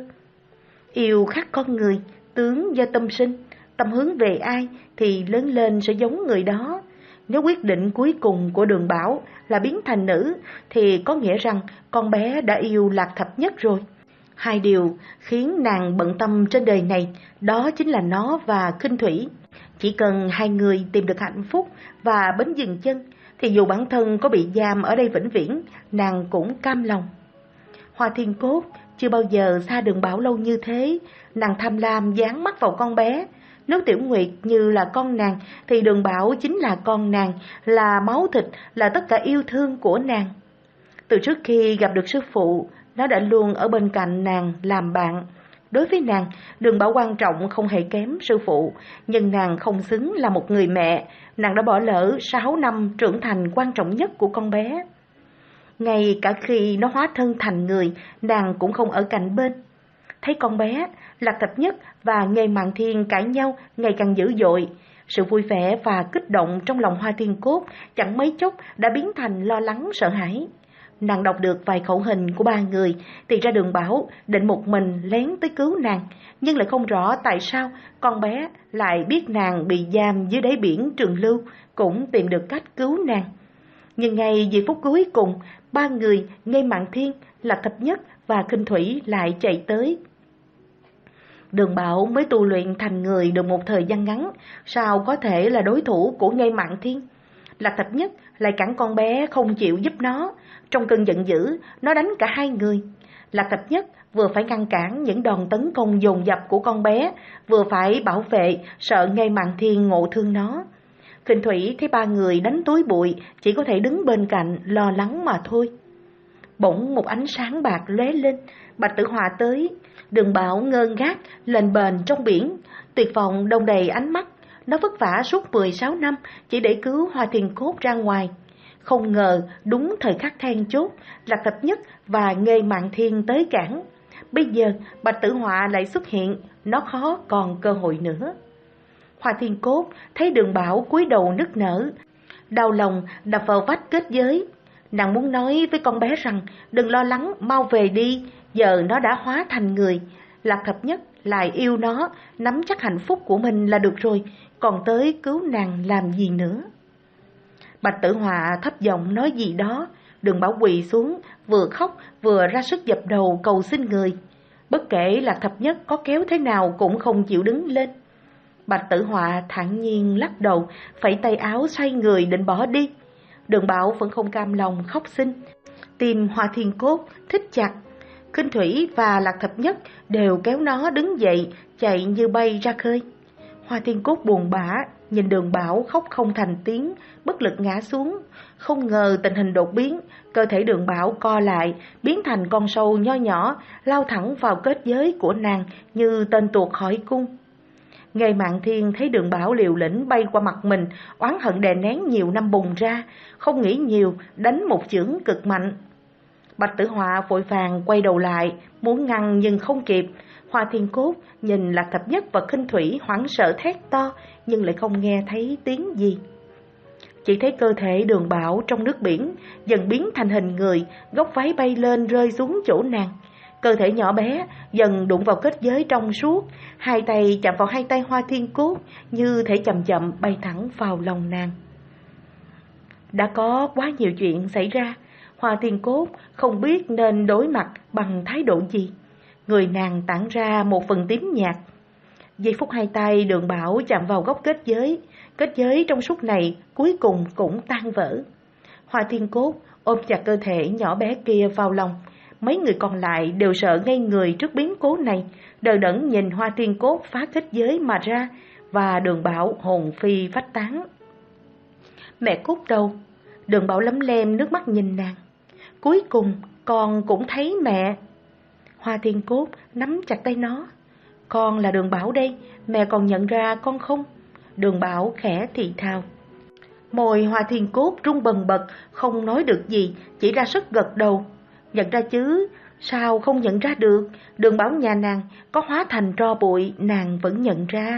Yêu khác con người, tướng do tâm sinh, tâm hướng về ai thì lớn lên sẽ giống người đó. Nếu quyết định cuối cùng của Đường Bảo là biến thành nữ, thì có nghĩa rằng con bé đã yêu Lạc Thập Nhất rồi. Hai điều khiến nàng bận tâm trên đời này, đó chính là nó và Kinh Thủy. Chỉ cần hai người tìm được hạnh phúc và bến dừng chân, thì dù bản thân có bị giam ở đây vĩnh viễn, nàng cũng cam lòng. Hoa Thiên Cốt chưa bao giờ xa Đường Bảo lâu như thế, nàng tham lam dán mắt vào con bé. Nếu Tiểu Nguyệt như là con nàng, thì Đường Bảo chính là con nàng, là máu thịt, là tất cả yêu thương của nàng. Từ trước khi gặp được sư phụ, nó đã luôn ở bên cạnh nàng làm bạn. Đối với nàng, Đường Bảo quan trọng không hề kém sư phụ, nhưng nàng không xứng là một người mẹ. Nàng đã bỏ lỡ sáu năm trưởng thành quan trọng nhất của con bé. Ngay cả khi nó hóa thân thành người, nàng cũng không ở cạnh bên. Thấy con bé, Lạc Thập Nhất và Nghê Mạn Thiên cãi nhau ngày càng dữ dội. Sự vui vẻ và kích động trong lòng Hoa Thiên Cốt chẳng mấy chốc đã biến thành lo lắng sợ hãi. Nàng đọc được vài khẩu hình của ba người, thì ra Đường Bảo định một mình lén tới cứu nàng, nhưng lại không rõ tại sao con bé lại biết nàng bị giam dưới đáy biển Trường Lưu, cũng tìm được cách cứu nàng. Nhưng ngay giây phút cuối cùng, ba người Nghê Mạn Thiên, Lạc Thập Nhất và Kinh Thủy lại chạy tới. Đường Bảo mới tu luyện thành người được một thời gian ngắn, sao có thể là đối thủ của Nghê Mạn Thiên? Lạc Thập Nhất lại cản con bé không chịu giúp nó. Trong cơn giận dữ, nó đánh cả hai người. Lạc Thập Nhất vừa phải ngăn cản những đòn tấn công dồn dập của con bé, vừa phải bảo vệ, sợ Nghê Mạn Thiên ngộ thương nó. Kinh Thủy thấy ba người đánh túi bụi, chỉ có thể đứng bên cạnh lo lắng mà thôi. Bỗng một ánh sáng bạc lóe lên, Bạch Tử Họa tới. Đường Bảo ngơ ngác lềnh bềnh trong biển, tuyệt vọng đông đầy ánh mắt. Nó vất vả suốt mười sáu năm chỉ để cứu Hoa Thiên Cốt ra ngoài. Không ngờ đúng thời khắc then chốt, Lạc Thập Nhất và Nghê Mạn Thiên tới cản. Bây giờ Bạch Tử Họa lại xuất hiện, nó khó còn cơ hội nữa. Hoa Thiên Cốt thấy Đường Bảo cúi đầu nức nở, đau lòng đập vào vách kết giới. Nàng muốn nói với con bé rằng đừng lo lắng, mau về đi, giờ nó đã hóa thành người. Lạc Thập Nhất lại yêu nó, nắm chắc hạnh phúc của mình là được rồi, còn tới cứu nàng làm gì nữa. Bạch Tử Họa thấp giọng nói gì đó, Đường Bảo quỳ xuống, vừa khóc vừa ra sức dập đầu cầu xin người. Bất kể Lạc Thập Nhất có kéo thế nào cũng không chịu đứng lên. Bạch Tử Họa thản nhiên lắc đầu, phẩy tay áo xoay người định bỏ đi. Đường Bảo vẫn không cam lòng khóc xin. Tim Hoa Thiên Cốt thích chặt. Khinh Thủy và Lạc Thập Nhất đều kéo nó đứng dậy, chạy như bay ra khơi. Hoa Thiên Cốt buồn bã, nhìn Đường Bảo khóc không thành tiếng, bất lực ngã xuống. Không ngờ tình hình đột biến, cơ thể Đường Bảo co lại, biến thành con sâu nho nhỏ, lao thẳng vào kết giới của nàng như tên tuột khỏi cung. Ngây Mạn Thiên thấy Đường Bảo liều lĩnh bay qua mặt mình, oán hận đè nén nhiều năm bùng ra, không nghĩ nhiều, đánh một chưởng cực mạnh. Bạch Tử Họa vội vàng quay đầu lại, muốn ngăn nhưng không kịp. Hoa Thiên Cốt nhìn Lạc Thập Nhất và Khinh Thủy hoảng sợ thét to, nhưng lại không nghe thấy tiếng gì. Chỉ thấy cơ thể Đường Bảo trong nước biển dần biến thành hình người, góc váy bay lên rơi xuống chỗ nàng. Cơ thể nhỏ bé dần đụng vào kết giới trong suốt, hai tay chạm vào hai tay Hoa Thiên Cốt, như thể chậm chậm bay thẳng vào lòng nàng. Đã có quá nhiều chuyện xảy ra, Hoa Thiên Cốt không biết nên đối mặt bằng thái độ gì. Người nàng tản ra một phần tím nhạt. Giây phút hai tay Đường Bảo chạm vào góc kết giới, kết giới trong suốt này cuối cùng cũng tan vỡ. Hoa Thiên Cốt ôm chặt cơ thể nhỏ bé kia vào lòng. Mấy người còn lại đều sợ ngây người trước biến cố này, đờ đẫn nhìn Hoa Thiên Cốt phá kết giới mà ra, và Đường Bảo hồn phi phách tán. Mẹ Cốt đâu? Đường Bảo lấm lem nước mắt nhìn nàng. Cuối cùng con cũng thấy mẹ. Hoa Thiên Cốt nắm chặt tay nó. Con là Đường Bảo đây, mẹ còn nhận ra con không? Đường Bảo khẽ thì thào. Môi Hoa Thiên Cốt run bần bật, không nói được gì, chỉ ra sức gật đầu. Nhận ra chứ, sao không nhận ra được? Đường Bảo nhà nàng có hóa thành tro bụi, nàng vẫn nhận ra.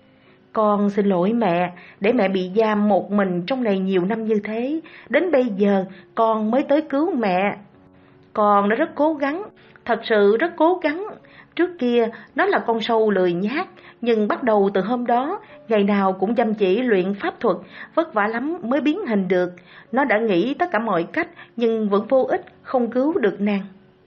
Con xin lỗi mẹ, để mẹ bị giam một mình trong này nhiều năm như thế. Đến bây giờ con mới tới cứu mẹ. Con đã rất cố gắng, thật sự rất cố gắng. Trước kia nó là con sâu lười nhác, nhưng bắt đầu từ hôm đó, ngày nào cũng chăm chỉ luyện pháp thuật, vất vả lắm mới biến hình được. Nó đã nghĩ tất cả mọi cách, nhưng vẫn vô ích, không cứu được nàng.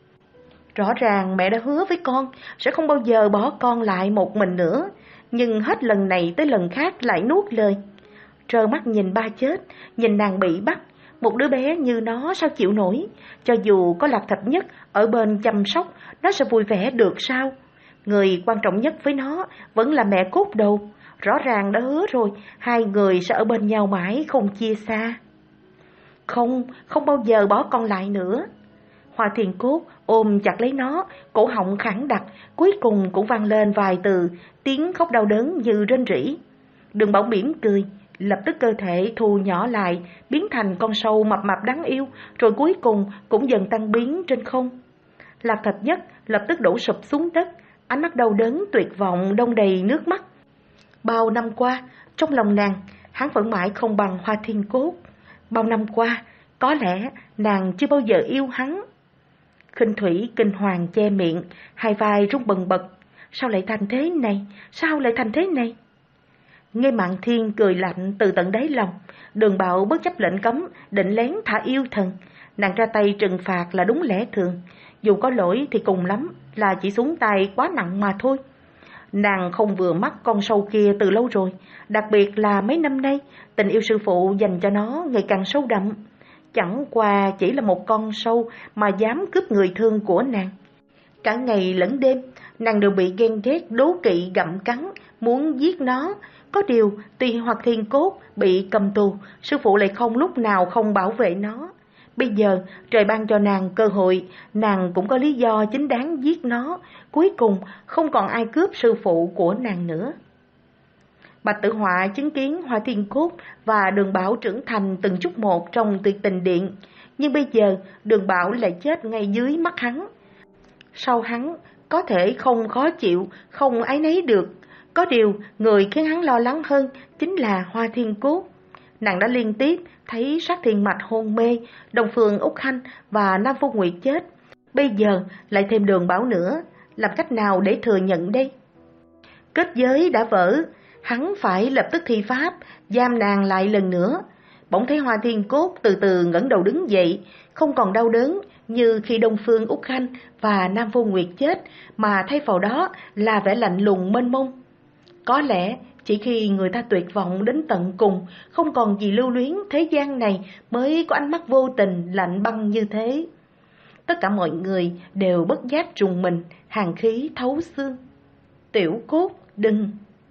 Rõ ràng mẹ đã hứa với con, sẽ không bao giờ bỏ con lại một mình nữa. Nhưng hết lần này tới lần khác lại nuốt lời. Trơ mắt nhìn ba chết, nhìn nàng bị bắt. Một đứa bé như nó sao chịu nổi? Cho dù có Lạc Thập Nhất ở bên chăm sóc, nó sẽ vui vẻ được sao? Người quan trọng nhất với nó vẫn là mẹ Cốt đầu. Rõ ràng đã hứa rồi, hai người sẽ ở bên nhau mãi, không chia xa. Không, không bao giờ bỏ con lại nữa. Hoa Thiên Cốt ôm chặt lấy nó, cổ họng khẳng đặc, cuối cùng cũng vang lên vài từ, tiếng khóc đau đớn như rên rỉ. Đường Bảo mỉm cười, lập tức cơ thể thu nhỏ lại, biến thành con sâu mập mạp đáng yêu, rồi cuối cùng cũng dần tan biến trên không. Lạc Thập Nhất lập tức đổ sụp xuống đất, ánh mắt đau đớn tuyệt vọng đong đầy nước mắt. Bao năm qua, trong lòng nàng, hắn vẫn mãi không bằng Hoa Thiên Cốt. Bao năm qua, có lẽ nàng chưa bao giờ yêu hắn. Khinh Thủy kinh hoàng che miệng, hai vai run bần bật. Sao lại thành thế này? Sao lại thành thế này? Ngây Mạn Thiên cười lạnh từ tận đáy lòng. Đường Bảo bất chấp lệnh cấm, định lén thả yêu thần. Nàng ra tay trừng phạt là đúng lẽ thường. Dù có lỗi thì cùng lắm là chỉ xuống tay quá nặng mà thôi. Nàng không vừa mắt con sâu kia từ lâu rồi. Đặc biệt là mấy năm nay, tình yêu sư phụ dành cho nó ngày càng sâu đậm. Chẳng qua chỉ là một con sâu mà dám cướp người thương của nàng. Cả ngày lẫn đêm, nàng đều bị ghen ghét đố kỵ gặm cắn, muốn giết nó. Có điều, tuy Hoa Thiên Cốt bị cầm tù, sư phụ lại không lúc nào không bảo vệ nó. Bây giờ, trời ban cho nàng cơ hội, nàng cũng có lý do chính đáng giết nó. Cuối cùng, không còn ai cướp sư phụ của nàng nữa. Bạch Tử Họa chứng kiến Hoa Thiên Cốt và Đường Bảo trưởng thành từng chút một trong tuyệt tình điện. Nhưng bây giờ, Đường Bảo lại chết ngay dưới mắt hắn. Sau hắn, có thể không khó chịu, không áy náy được. Có điều, người khiến hắn lo lắng hơn chính là Hoa Thiên Cốt. Nàng đã liên tiếp thấy Sát Thiên Mạch hôn mê, Đông Phương Úc Hanh và Nam Vô Nguyệt chết. Bây giờ lại thêm Đường Bảo nữa, làm cách nào để thừa nhận đây? Kết giới đã vỡ, hắn phải lập tức thi pháp, giam nàng lại lần nữa. Bỗng thấy Hoa Thiên Cốt từ từ ngẩng đầu đứng dậy, không còn đau đớn như khi Đông Phương Úc Hanh và Nam Vô Nguyệt chết, mà thay vào đó là vẻ lạnh lùng mênh mông. Có lẽ chỉ khi người ta tuyệt vọng đến tận cùng, không còn gì lưu luyến thế gian này, mới có ánh mắt vô tình lạnh băng như thế. Tất cả mọi người đều bất giác rùng mình, hàn khí thấu xương. Tiểu Cốt, đừng!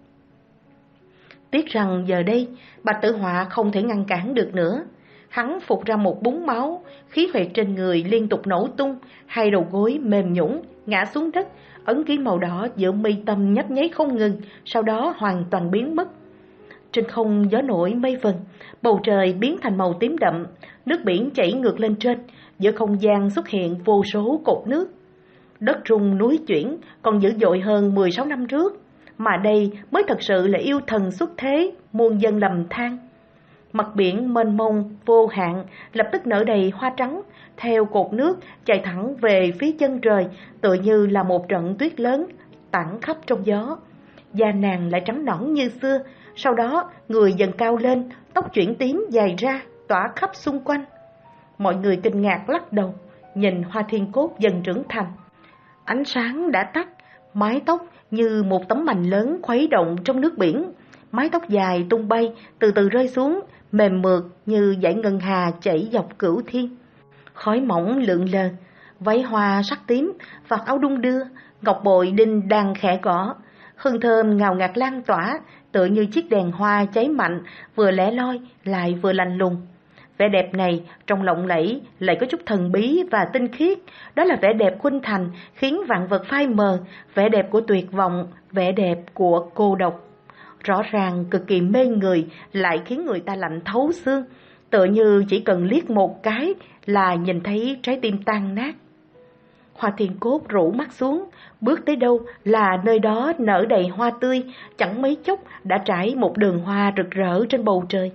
Tiếc rằng giờ đây, Bạch Tử Họa không thể ngăn cản được nữa. Hắn phụt ra một búng máu, khí huyết trên người liên tục nổ tung, hai đầu gối mềm nhũn ngã xuống đất, ấn ký màu đỏ giữa mi tâm nhấp nháy không ngừng, sau đó hoàn toàn biến mất. Trên không gió nổi mây vần, bầu trời biến thành màu tím đậm, nước biển chảy ngược lên trên, giữa không gian xuất hiện vô số cột nước. Đất rung núi chuyển, còn dữ dội hơn mười sáu năm trước, mà đây mới thật sự là yêu thần xuất thế, muôn dân lầm than. Mặt biển mênh mông vô hạn lập tức nở đầy hoa trắng, theo cột nước chạy thẳng về phía chân trời, tựa như là một trận tuyết lớn tản khắp trong gió. Da nàng lại trắng nõn như xưa, sau đó người dần cao lên, tóc chuyển tím dài ra, tỏa khắp xung quanh. Mọi người kinh ngạc lắc đầu, nhìn Hoa Thiên Cốt dần trưởng thành. Ánh sáng đã tắt, mái tóc như một tấm mành lớn khuấy động trong nước biển. Mái tóc dài tung bay, từ từ rơi xuống, mềm mượt như dải ngân hà chảy dọc cửu thiên. Khói mỏng lượn lờ, váy hoa sắc tím, vạt áo đung đưa, ngọc bội đinh đang khẽ gõ. Hương thơm ngào ngạt lan tỏa, tựa như chiếc đèn hoa cháy mạnh, vừa lẻ loi lại vừa lạnh lùng. Vẻ đẹp này trong lộng lẫy lại có chút thần bí và tinh khiết, đó là vẻ đẹp khuynh thành khiến vạn vật phai mờ, vẻ đẹp của tuyệt vọng, vẻ đẹp của cô độc. Rõ ràng cực kỳ mê người, lại khiến người ta lạnh thấu xương, tựa như chỉ cần liếc một cái là nhìn thấy trái tim tan nát. Hoa Thiên Cốt rũ mắt xuống, bước tới đâu là nơi đó nở đầy hoa tươi, chẳng mấy chốc đã trải một đường hoa rực rỡ trên bầu trời.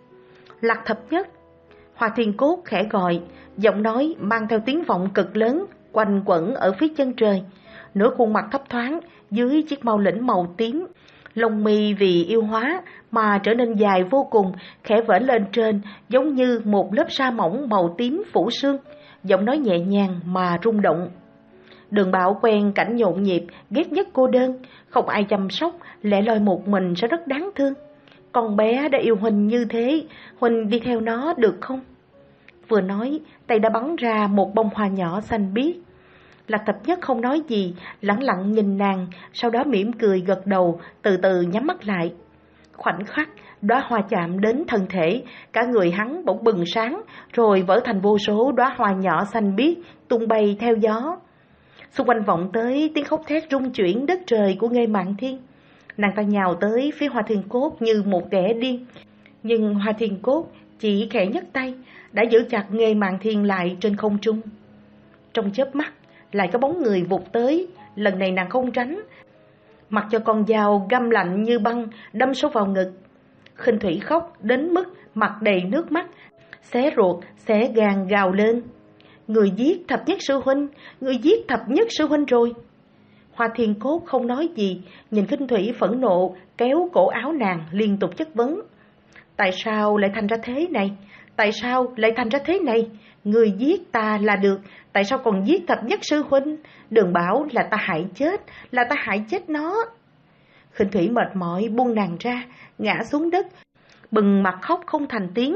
Lạc Thập Nhất! Hoa Thiên Cốt khẽ gọi, giọng nói mang theo tiếng vọng cực lớn, quanh quẩn ở phía chân trời. Nửa khuôn mặt thấp thoáng dưới chiếc mao lĩnh màu tím, lông mi vì yêu hóa mà trở nên dài vô cùng, khẽ vểnh lên trên giống như một lớp sa mỏng màu tím phủ sương. Giọng nói nhẹ nhàng mà rung động. Đường Bảo quen cảnh nhộn nhịp, ghét nhất cô đơn, không ai chăm sóc, lẻ loi một mình sẽ rất đáng thương. Con bé đã yêu Huynh như thế, Huynh đi theo nó được không? Vừa nói, tay đã bắn ra một bông hoa nhỏ xanh biếc. Lạc Thập Nhất không nói gì, lẳng lặng nhìn nàng, sau đó mỉm cười gật đầu, từ từ nhắm mắt lại. Khoảnh khắc, đóa hoa chạm đến thân thể, cả người hắn bỗng bừng sáng, rồi vỡ thành vô số đóa hoa nhỏ xanh biếc, tung bay theo gió. Xung quanh vọng tới tiếng khóc thét rung chuyển đất trời của Nghê Mạn Thiên. Nàng ta nhào tới phía Hoa Thiên Cốt như một kẻ điên, nhưng Hoa Thiên Cốt chỉ khẽ nhấc tay, đã giữ chặt Nghê Mạn Thiên lại trên không trung. Trong chớp mắt, lại có bóng người vụt tới, lần này nàng không tránh, mặc cho con dao găm lạnh như băng đâm sâu vào ngực. Khinh Thủy khóc đến mức mặt đầy nước mắt, xé ruột, xé gan gào lên. Người giết Thập Nhất sư huynh, người giết Thập Nhất sư huynh rồi. Hoa Thiên Cốt không nói gì, nhìn Khinh Thủy phẫn nộ, kéo cổ áo nàng liên tục chất vấn. Tại sao lại thành ra thế này? Tại sao lại thành ra thế này? Người giết ta là được, tại sao còn giết Thập Nhất sư huynh? Đường Bảo là ta hại chết, là ta hại chết nó. Khinh Thủy mệt mỏi buông nàng ra, ngã xuống đất, bừng mặt khóc không thành tiếng.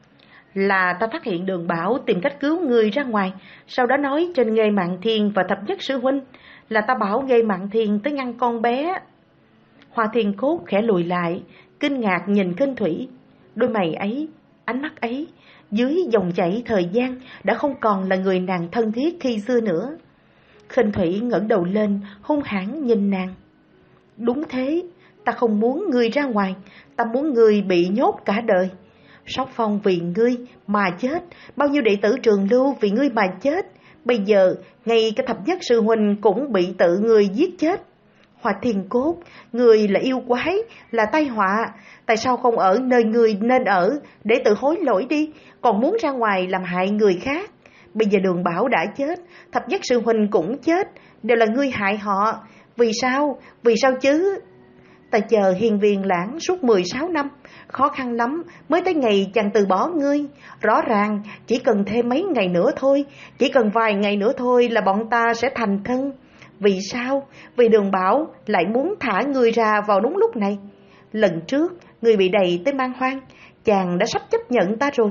Là ta phát hiện Đường Bảo tìm cách cứu người ra ngoài, sau đó nói trên Nghê Mạn Thiên và Thập Nhất sư huynh, là ta bảo Nghê Mạn Thiên tới ngăn con bé. Hoa Thiên Cốt khẽ lùi lại, kinh ngạc nhìn Khinh Thủy. Đôi mày ấy, ánh mắt ấy, dưới dòng chảy thời gian đã không còn là người nàng thân thiết khi xưa nữa. Khinh Thủy ngẩng đầu lên, hung hãn nhìn nàng. Đúng thế, ta không muốn ngươi ra ngoài, ta muốn ngươi bị nhốt cả đời. Sóc Phong vì ngươi mà chết, bao nhiêu đệ tử Trường Lưu vì ngươi mà chết. Bây giờ, ngay cả Thập Nhất sư huynh cũng bị tự ngươi giết chết. Hoa Thiên Cốt, ngươi là yêu quái, là tai họa. Tại sao không ở nơi ngươi nên ở, để tự hối lỗi đi, còn muốn ra ngoài làm hại người khác? Bây giờ Đường Bảo đã chết, Thập Nhất sư huynh cũng chết, đều là ngươi hại họ. Vì sao? Vì sao chứ? Ta chờ Hiên Viên Lãng suốt mười sáu năm, khó khăn lắm mới tới ngày chàng từ bỏ ngươi. Rõ ràng chỉ cần thêm mấy ngày nữa thôi, chỉ cần vài ngày nữa thôi là bọn ta sẽ thành thân. Vì sao? Vì Đường Bảo lại muốn thả ngươi ra vào đúng lúc này. Lần trước ngươi bị đày tới Man Hoang, chàng đã sắp chấp nhận ta rồi.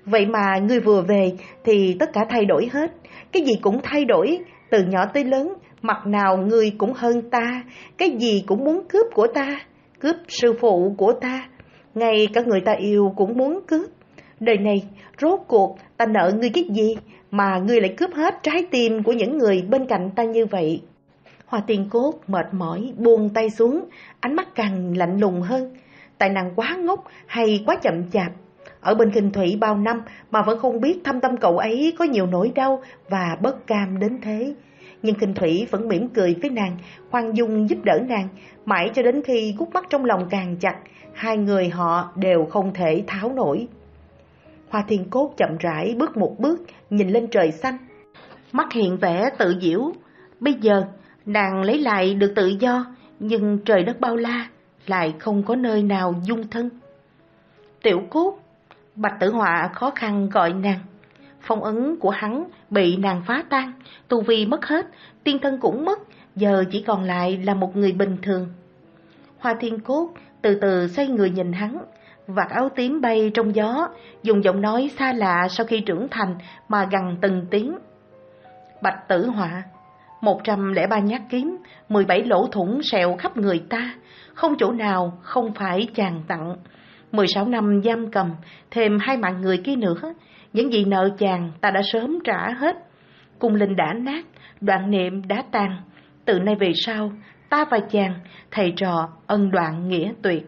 Vậy mà ngươi vừa về thì tất cả thay đổi hết, cái gì cũng thay đổi, từ nhỏ tới lớn, mặt nào ngươi cũng hơn ta, cái gì cũng muốn cướp của ta, cướp sư phụ của ta, ngay cả người ta yêu cũng muốn cướp. Đời này, rốt cuộc ta nợ ngươi cái gì mà ngươi lại cướp hết trái tim của những người bên cạnh ta như vậy? Hoa Tiên Cốt mệt mỏi buông tay xuống, ánh mắt càng lạnh lùng hơn. Tại nàng quá ngốc hay quá chậm chạp? Ở bên Khinh Thủy bao năm mà vẫn không biết thâm tâm cậu ấy có nhiều nỗi đau và bất cam đến thế. Nhưng Khinh Thủy vẫn mỉm cười với nàng, khoan dung giúp đỡ nàng, mãi cho đến khi gút mắt trong lòng càng chặt, hai người họ đều không thể tháo nổi. Hoa Thiên Cốt chậm rãi bước một bước, nhìn lên trời xanh, mắt hiện vẻ tự diễu. Bây giờ nàng lấy lại được tự do, nhưng trời đất bao la, lại không có nơi nào dung thân. Tiểu Cốt, Bạch Tử Họa khó khăn gọi nàng. Phong ấn của hắn bị nàng phá tan, tu vi mất hết, tiên thân cũng mất, giờ chỉ còn lại là một người bình thường. Hoa Thiên Cốt từ từ xoay người nhìn hắn, vạt áo tím bay trong gió, dùng giọng nói xa lạ sau khi trưởng thành mà gằn từng tiếng. Bạch Tử Họa, một trăm lẻ ba nhát kiếm, mười bảy lỗ thủng sẹo khắp người ta, không chỗ nào không phải chàng tặng. Mười sáu năm giam cầm, thêm hai mạng người kia nữa, những gì nợ chàng ta đã sớm trả hết. Cung linh đã nát, đoạn niệm đã tàn, từ nay về sau, ta và chàng, thầy trò ân đoạn nghĩa tuyệt.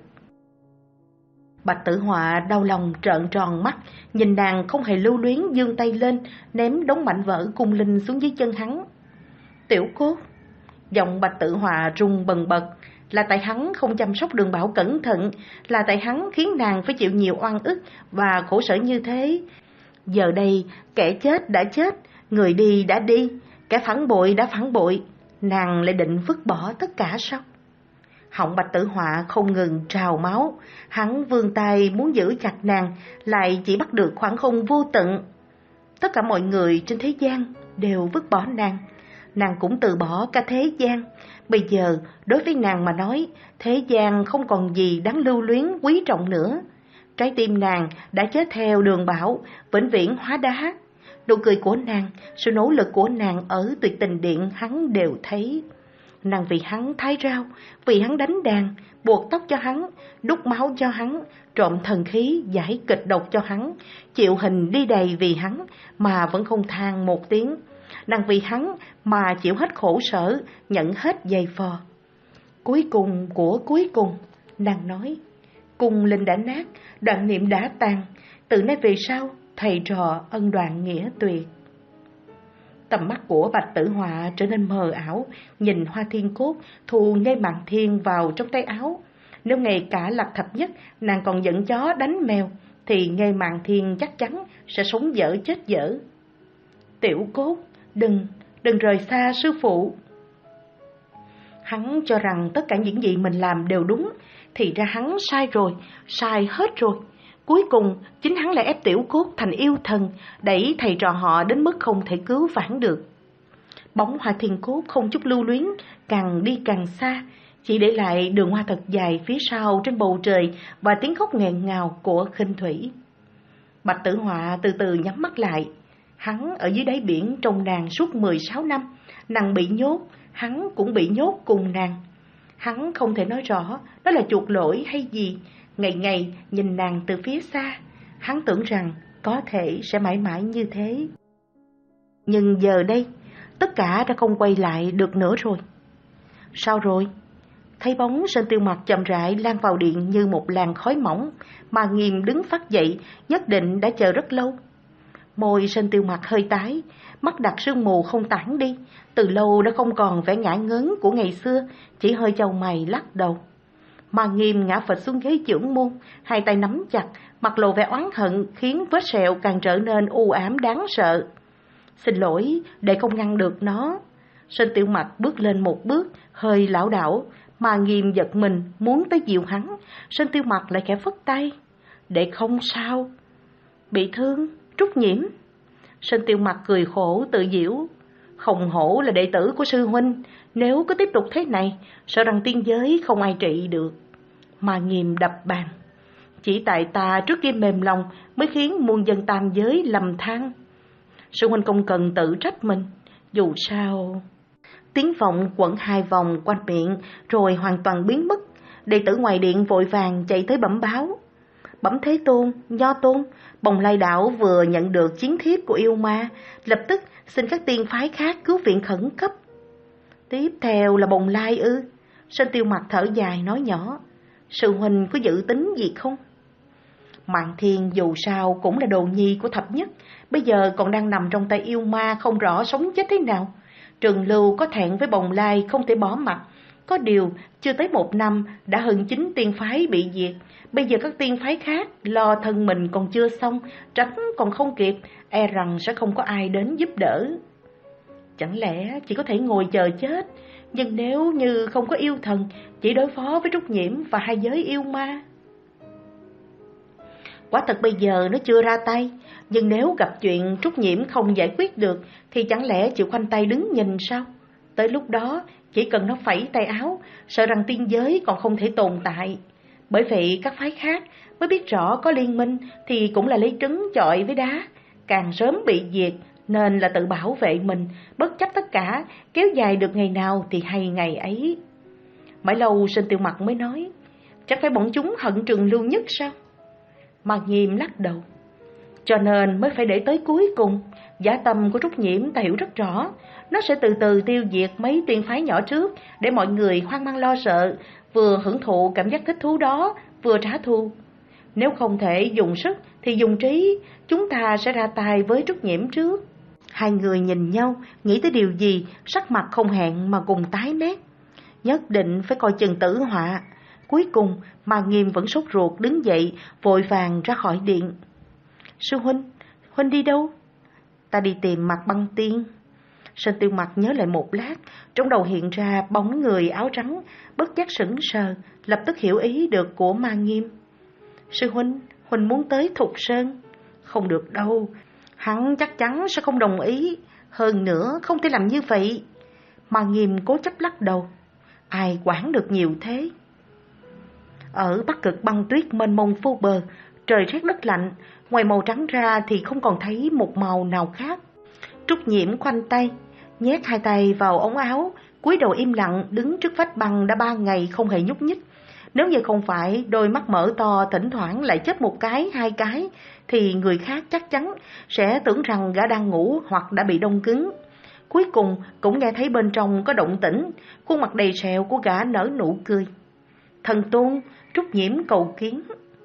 Bạch Tử Họa đau lòng trợn tròn mắt, nhìn nàng không hề lưu luyến giương tay lên, ném đống mảnh vỡ cung linh xuống dưới chân hắn. Tiểu Cốt, giọng Bạch Tử Họa rung bần bật, là tại hắn không chăm sóc Đường Bảo cẩn thận, là tại hắn khiến nàng phải chịu nhiều oan ức và khổ sở như thế. Giờ đây, kẻ chết đã chết, người đi đã đi, kẻ phản bội đã phản bội, nàng lại định vứt bỏ tất cả sao? Họng Bạch Tử Họa không ngừng trào máu, hắn vươn tay muốn giữ chặt nàng, lại chỉ bắt được khoảng không vô tận. Tất cả mọi người trên thế gian đều vứt bỏ nàng, nàng cũng từ bỏ cả thế gian. Bây giờ, đối với nàng mà nói, thế gian không còn gì đáng lưu luyến quý trọng nữa. Trái tim nàng đã chết theo Đường Bảo, vĩnh viễn hóa đá. Nụ cười của nàng, sự nỗ lực của nàng ở Tuyệt Tình Điện hắn đều thấy. Nàng vì hắn thái rau, vì hắn đánh đàn, buộc tóc cho hắn, đút máu cho hắn, trộm thần khí, giải kịch độc cho hắn, chịu hình đi đầy vì hắn mà vẫn không than một tiếng. Nàng vì hắn mà chịu hết khổ sở, nhận hết dày vò. Cuối cùng của cuối cùng, nàng nói, cung linh đã nát, đoạn niệm đã tàn, từ nay về sau, thầy trò ân đoạn nghĩa tuyệt. Tầm mắt của Bạch Tử Họa trở nên mờ ảo, nhìn Hoa Thiên Cốt thu ngay Mạn Thiên vào trong tay áo. Nếu ngay cả Lạc Thập Nhất nàng còn giận chó đánh mèo, thì ngay Mạn Thiên chắc chắn sẽ sống dở chết dở. Tiểu Cốt, đừng, đừng rời xa sư phụ. Hắn cho rằng tất cả những gì mình làm đều đúng, thì ra hắn sai rồi, sai hết rồi. Cuối cùng, chính hắn lại ép Tiểu Cốt thành yêu thần, đẩy thầy trò họ đến mức không thể cứu vãn được. Bóng Hoa Thiên Cốt không chút lưu luyến, càng đi càng xa, chỉ để lại đường hoa thật dài phía sau trên bầu trời và tiếng khóc nghẹn ngào của Khinh Thủy. Bạch Tử Họa từ từ nhắm mắt lại. Hắn ở dưới đáy biển trông nàng suốt mười sáu năm, nàng bị nhốt, hắn cũng bị nhốt cùng nàng. Hắn không thể nói rõ đó là chuộc lỗi hay gì. Ngày ngày nhìn nàng từ phía xa, hắn tưởng rằng có thể sẽ mãi mãi như thế. Nhưng giờ đây, tất cả đã không quay lại được nữa rồi. Sao rồi? Thấy bóng Sơn Tiêu Mặc chậm rãi lan vào điện như một làn khói mỏng, mà Nghiêm đứng phát dậy, nhất định đã chờ rất lâu. Môi Sơn Tiêu Mặc hơi tái, mắt đặt sương mù không tản đi, từ lâu đã không còn vẻ ngã ngớn của ngày xưa, chỉ hơi chau mày lắc đầu. Mà Nghiêm ngã phịch xuống ghế chưởng môn, hai tay nắm chặt, mặt lộ vẻ oán hận khiến vết sẹo càng trở nên u ám đáng sợ. Xin lỗi, để không ngăn được nó. Sơn Tiểu Mặc bước lên một bước, hơi lảo đảo, mà Nghiêm giật mình muốn tới dìu hắn. Sơn Tiêu Mặc lại khẽ phất tay. Để không sao. Bị thương, Trúc Nhiễm. Sơn Tiêu Mặc cười khổ tự giễu. Không hổ là đệ tử của sư huynh, nếu cứ tiếp tục thế này, sợ rằng tiên giới không ai trị được. Mà Nghiêm đập bàn. Chỉ tại ta trước kia mềm lòng mới khiến muôn dân tam giới lầm than. Sư huynh không cần tự trách mình, dù sao... Tiếng vọng quẩn hai vòng quanh miệng rồi hoàn toàn biến mất. Đệ tử ngoài điện vội vàng chạy tới bẩm báo. Bẩm Thế Tôn, Nho Tôn, Bồng Lai Đảo vừa nhận được chiến thiếp của yêu ma, lập tức xin các tiên phái khác cứu viện khẩn cấp. Tiếp theo là Bồng Lai ư? Sơn Tiêu Mặc thở dài nói nhỏ, sư huynh có dự tính gì không? Mạn Thiên dù sao cũng là đồ nhi của thập nhất, bây giờ còn đang nằm trong tay yêu ma không rõ sống chết thế nào. Trường Lưu có thẹn với Bồng Lai không thể bỏ mặt, có điều chưa tới một năm đã hơn chín tiên phái bị diệt. Bây giờ các tiên phái khác lo thân mình còn chưa xong, tránh còn không kịp, e rằng sẽ không có ai đến giúp đỡ. Chẳng lẽ chỉ có thể ngồi chờ chết? Nhưng nếu như không có yêu thần, chỉ đối phó với Trúc Nhiễm và hai giới yêu ma. Quả thật bây giờ nó chưa ra tay, nhưng nếu gặp chuyện Trúc Nhiễm không giải quyết được thì chẳng lẽ chịu khoanh tay đứng nhìn sao? Tới lúc đó chỉ cần nó phẩy tay áo, sợ rằng tiên giới còn không thể tồn tại. Bởi vậy các phái khác mới biết rõ có liên minh thì cũng là lấy trứng chọi với đá, càng sớm bị diệt nên là tự bảo vệ mình, bất chấp tất cả, kéo dài được ngày nào thì hay ngày ấy. Mãi lâu Sơn Tiêu Mặc mới nói, chắc phải bọn chúng hận Trường Lưu nhất sao? Mà Nghiêm lắc đầu, cho nên mới phải để tới cuối cùng. Giả tâm của Trúc Nhiễm ta hiểu rất rõ, nó sẽ từ từ tiêu diệt mấy tiên phái nhỏ trước để mọi người hoang mang lo sợ, vừa hưởng thụ cảm giác thích thú đó, vừa trả thù. Nếu không thể dùng sức thì dùng trí, chúng ta sẽ ra tay với Trúc Nhiễm trước. Hai người nhìn nhau, nghĩ tới điều gì, sắc mặt không hẹn mà cùng tái mét. Nhất định phải coi chừng tử họa. Cuối cùng mà Nghiêm vẫn sốt ruột đứng dậy, vội vàng ra khỏi điện. Sư huynh, huynh đi đâu? Ta đi tìm Mạc Băng Tiên. Sơn Tiêu Mặc nhớ lại một lát, trong đầu hiện ra bóng người áo trắng, bất giác sững sờ, lập tức hiểu ý được của Ma Nghiêm. Sư huynh, huynh muốn tới Thục Sơn? Không được đâu, hắn chắc chắn sẽ không đồng ý. Hơn nữa không thể làm như vậy. Ma Nghiêm cố chấp lắc đầu. Ai quản được nhiều thế? Ở Bắc Cực băng tuyết mênh mông vô bờ, trời rét đất lạnh, ngoài màu trắng ra thì không còn thấy một màu nào khác. Trúc Nhiễm khoanh tay, nhét hai tay vào ống áo, cúi đầu im lặng đứng trước vách băng đã ba ngày không hề nhúc nhích. Nếu như không phải đôi mắt mở to thỉnh thoảng lại chớp một cái hai cái, thì người khác chắc chắn sẽ tưởng rằng gã đang ngủ hoặc đã bị đông cứng. Cuối cùng cũng nghe thấy bên trong có động tĩnh, khuôn mặt đầy sẹo của gã nở nụ cười. Thần Tôn, Trúc Nhiễm cầu kiến.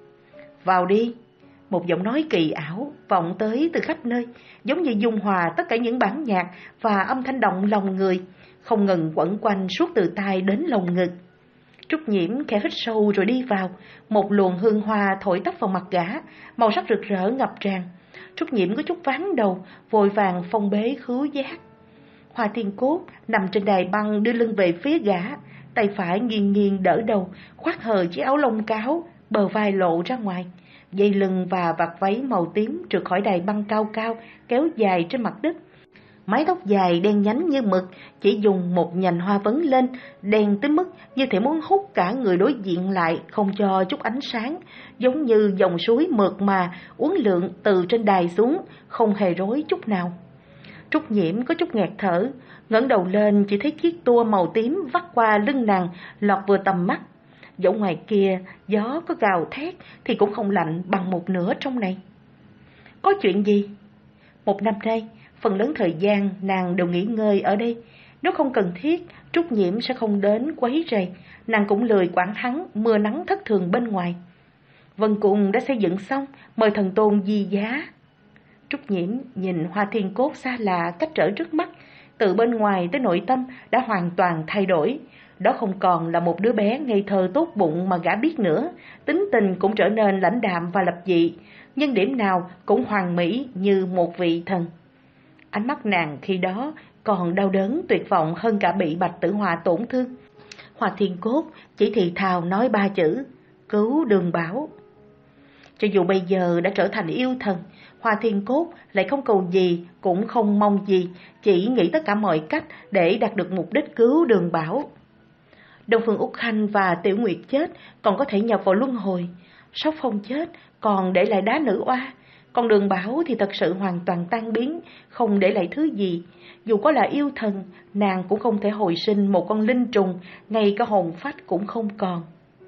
Vào đi. Một giọng nói kỳ ảo vọng tới từ khắp nơi, giống như dung hòa tất cả những bản nhạc và âm thanh động lòng người, không ngừng quẩn quanh suốt từ tai đến lồng ngực. Trúc Nhiễm khẽ hít sâu rồi đi vào, một luồng hương hoa thổi tấp vào mặt gã, màu sắc rực rỡ ngập tràn. Trúc Nhiễm có chút ván đầu, vội vàng phong bế khứu giác. Hoa Thiên Cốt nằm trên đài băng đưa lưng về phía gã, tay phải nghiêng nghiêng đỡ đầu, khoác hờ chiếc áo lông cáo, bờ vai lộ ra ngoài. Dây lưng và vạt váy màu tím trượt khỏi đài băng cao cao, kéo dài trên mặt đất. Mái tóc dài đen nhánh như mực, chỉ dùng một nhành hoa vấn lên, đen tới mức như thể muốn hút cả người đối diện lại, không cho chút ánh sáng, giống như dòng suối mượt mà, uốn lượn từ trên đài xuống, không hề rối chút nào. Trúc Nhiễm có chút nghẹt thở, ngẩng đầu lên chỉ thấy chiếc tua màu tím vắt qua lưng nàng, lọt vừa tầm mắt. Dẫu ngoài kia gió có gào thét thì cũng không lạnh bằng một nửa trong này. Có chuyện gì? Một năm nay, phần lớn thời gian nàng đều nghỉ ngơi ở đây. Nếu không cần thiết, Trúc Nhiễm sẽ không đến quấy rầy. Nàng cũng lười quản hắn mưa nắng thất thường bên ngoài. Vân Cung đã xây dựng xong, mời thần tôn di giá. Trúc Nhiễm nhìn Hoa Thiên Cốt xa lạ cách trở trước mắt, từ bên ngoài tới nội tâm đã hoàn toàn thay đổi. Đó không còn là một đứa bé ngây thơ tốt bụng mà gã biết nữa, tính tình cũng trở nên lãnh đạm và lập dị, nhưng điểm nào cũng hoàn mỹ như một vị thần. Ánh mắt nàng khi đó còn đau đớn tuyệt vọng hơn cả bị Bạch Tử Hòa tổn thương. Hoa Thiên Cốt chỉ thì thào nói ba chữ, cứu Đường Bảo. Cho dù bây giờ đã trở thành yêu thần, Hoa Thiên Cốt lại không cầu gì, cũng không mong gì, chỉ nghĩ tất cả mọi cách để đạt được mục đích cứu Đường Bảo. Đông Phương Úc Khanh và Tiểu Nguyệt chết còn có thể nhập vào luân hồi. Sóc Phong chết, còn để lại đá nữ oa. Còn Đường Bảo thì thật sự hoàn toàn tan biến, không để lại thứ gì. Dù có là yêu thần, nàng cũng không thể hồi sinh một con linh trùng, ngay cả hồn phách cũng không còn.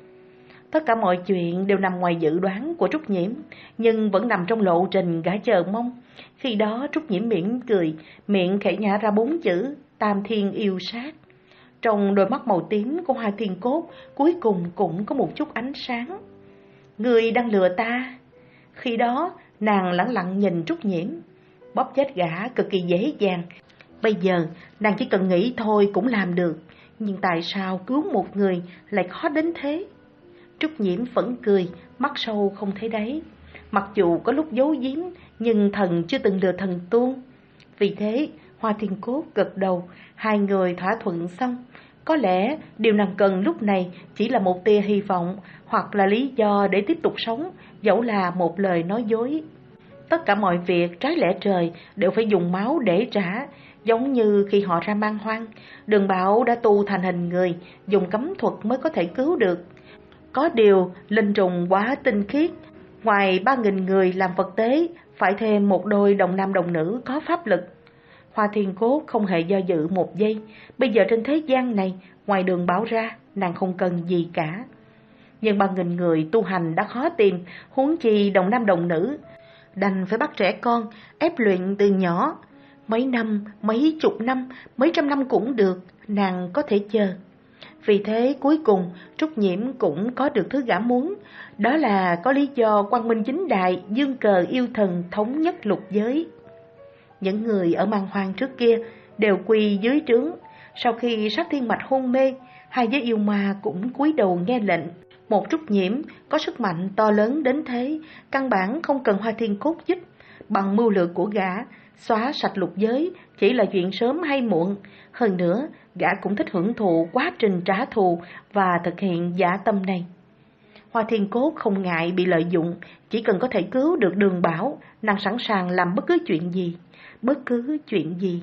Tất cả mọi chuyện đều nằm ngoài dự đoán của Trúc Nhiễm, nhưng vẫn nằm trong lộ trình gã chờ mong. Khi đó Trúc Nhiễm mỉm cười, miệng khẽ nhả ra bốn chữ Tam Thiên Yêu Sát. Trong đôi mắt màu tím của Hoa Thiên Cốt cuối cùng cũng có một chút ánh sáng. Người đang lừa ta. Khi đó nàng lẳng lặng nhìn Trúc Nhiễm. Bóp chết gã cực kỳ dễ dàng. Bây giờ nàng chỉ cần nghĩ thôi cũng làm được. Nhưng tại sao cứu một người lại khó đến thế? Trúc Nhiễm vẫn cười, mắt sâu không thấy đáy. Mặc dù có lúc giấu giếm, nhưng thần chưa từng lừa thần tuôn. Vì thế Hoa Thiên Cốt gật đầu. Hai người thỏa thuận xong. Có lẽ điều nàng cần lúc này chỉ là một tia hy vọng, hoặc là lý do để tiếp tục sống, dẫu là một lời nói dối. Tất cả mọi việc trái lẽ trời đều phải dùng máu để trả. Giống như khi họ ra Man Hoang, Đường Bảo đã tu thành hình người, dùng cấm thuật mới có thể cứu được. Có điều linh trùng quá tinh khiết, ngoài ba nghìn người làm vật tế, phải thêm một đôi đồng nam đồng nữ có pháp lực. Hoa Thiên Cốt không hề do dự một giây. Bây giờ trên thế gian này, ngoài Đường Bảo ra, nàng không cần gì cả. Nhưng ba nghìn người tu hành đã khó tìm, huống chi đồng nam đồng nữ. Đành phải bắt trẻ con, ép luyện từ nhỏ. Mấy năm, mấy chục năm, mấy trăm năm cũng được, nàng có thể chờ. Vì thế cuối cùng Trúc Nhiễm cũng có được thứ gã muốn. Đó là có lý do quang minh chính đại, dương cờ yêu thần thống nhất lục giới. Những người ở Man Hoang trước kia đều quy dưới trướng. Sau khi Sát Thiên Mạch hôn mê, hai giới yêu ma cũng cúi đầu nghe lệnh. Một Trúc Nhiễm có sức mạnh to lớn đến thế, căn bản không cần Hoa Thiên Cốt giúp. Bằng mưu lược của gã, xóa sạch lục giới chỉ là chuyện sớm hay muộn. Hơn nữa, gã cũng thích hưởng thụ quá trình trả thù và thực hiện dã tâm này. Hoa Thiên Cốt không ngại bị lợi dụng, chỉ cần có thể cứu được Đường Bảo, nàng sẵn sàng làm bất cứ chuyện gì, bất cứ chuyện gì.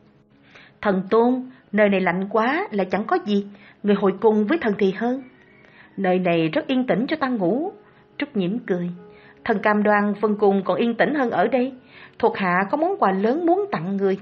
Thần Tôn, nơi này lạnh quá lại chẳng có gì, người hồi cung với thần thì hơn. Nơi này rất yên tĩnh cho ta ngủ. Trúc Nhiễm cười. Thần cam đoan Vân Cung còn yên tĩnh hơn ở đây. Thuộc hạ có món quà lớn muốn tặng người.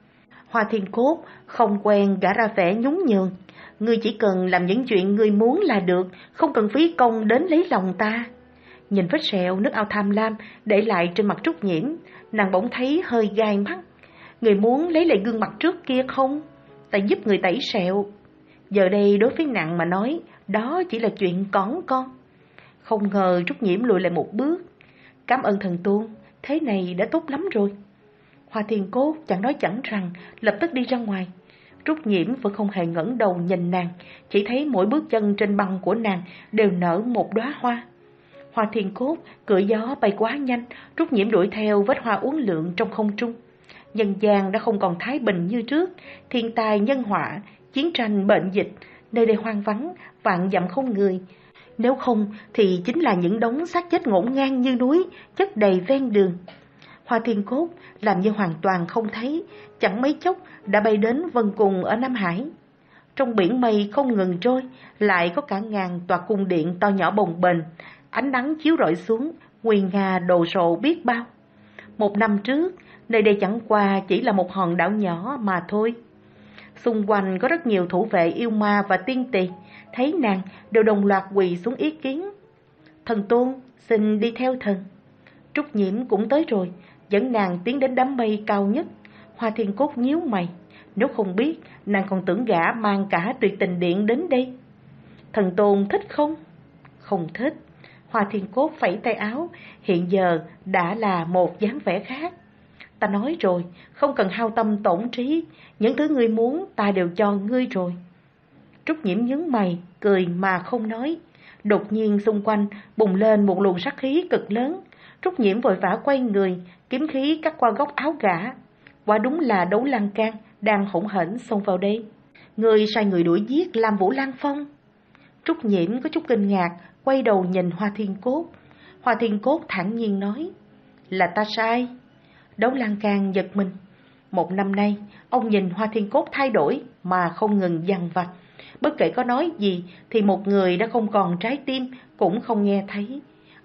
Hoa Thiên Cốt không quen gã ra vẻ nhún nhường. Ngươi chỉ cần làm những chuyện ngươi muốn là được, không cần phí công đến lấy lòng ta. Nhìn vết sẹo nước ao tham lam để lại trên mặt Trúc Nhiễm, nàng bỗng thấy hơi gai mắt. Người muốn lấy lại gương mặt trước kia không? Ta giúp người tẩy sẹo. Giờ đây đối với nàng mà nói, đó chỉ là chuyện cỏn con. Không ngờ Trúc Nhiễm lùi lại một bước. Cảm ơn thần tôn, thế này đã tốt lắm rồi. Hoa Thiên Cốt chẳng nói chẳng rằng, lập tức đi ra ngoài. Trúc Nhiễm vẫn không hề ngẩng đầu nhìn nàng, chỉ thấy mỗi bước chân trên băng của nàng đều nở một đóa hoa. Hoa Thiên Cốt cưỡi gió bay quá nhanh, Trúc Nhiễm đuổi theo vết hoa uốn lượn trong không trung. Nhân gian đã không còn thái bình như trước, thiên tai nhân họa, chiến tranh bệnh dịch, nơi đây hoang vắng, vạn dặm không người. Nếu không thì chính là những đống xác chết ngổn ngang như núi, chất đầy ven đường. Hoa Thiên Cốt làm như hoàn toàn không thấy, chẳng mấy chốc đã bay đến Vân Cung ở Nam Hải. Trong biển mây không ngừng trôi, lại có cả ngàn tòa cung điện to nhỏ bồng bềnh, ánh nắng chiếu rọi xuống, nguy nga đồ sộ biết bao. Một năm trước, nơi đây chẳng qua chỉ là một hòn đảo nhỏ mà thôi. Xung quanh có rất nhiều thủ vệ yêu ma và tiên tỳ, thấy nàng đều đồng loạt quỳ xuống ý kiến. Thần tôn, xin đi theo thần. Trúc Nhiễm cũng tới rồi, dẫn nàng tiến đến đám mây cao nhất. Hoa Thiên Cốt nhíu mày, nếu không biết, nàng còn tưởng gã mang cả Tuyệt Tình Điện đến đây. Thần tôn thích không? Không thích. Hoa Thiên Cốt phẩy tay áo, hiện giờ đã là một dáng vẻ khác. Ta nói rồi, không cần hao tâm tổn trí, những thứ ngươi muốn ta đều cho ngươi rồi. Trúc Nhiễm nhướng mày, cười mà không nói. Đột nhiên xung quanh bùng lên một luồng sát khí cực lớn. Trúc Nhiễm vội vã quay người, kiếm khí cắt qua góc áo gã. Quả đúng là Đấu Lan Can đang hỗn hển xông vào đây. Ngươi sai người đuổi giết Lam Vũ Lan Phong. Trúc Nhiễm có chút kinh ngạc, quay đầu nhìn Hoa Thiên Cốt. Hoa Thiên Cốt thản nhiên nói, là ta sai. Đấu Lan Can giật mình. Một năm nay, ông nhìn Hoa Thiên Cốt thay đổi mà không ngừng dằn vặt. Bất kể có nói gì thì một người đã không còn trái tim, cũng không nghe thấy.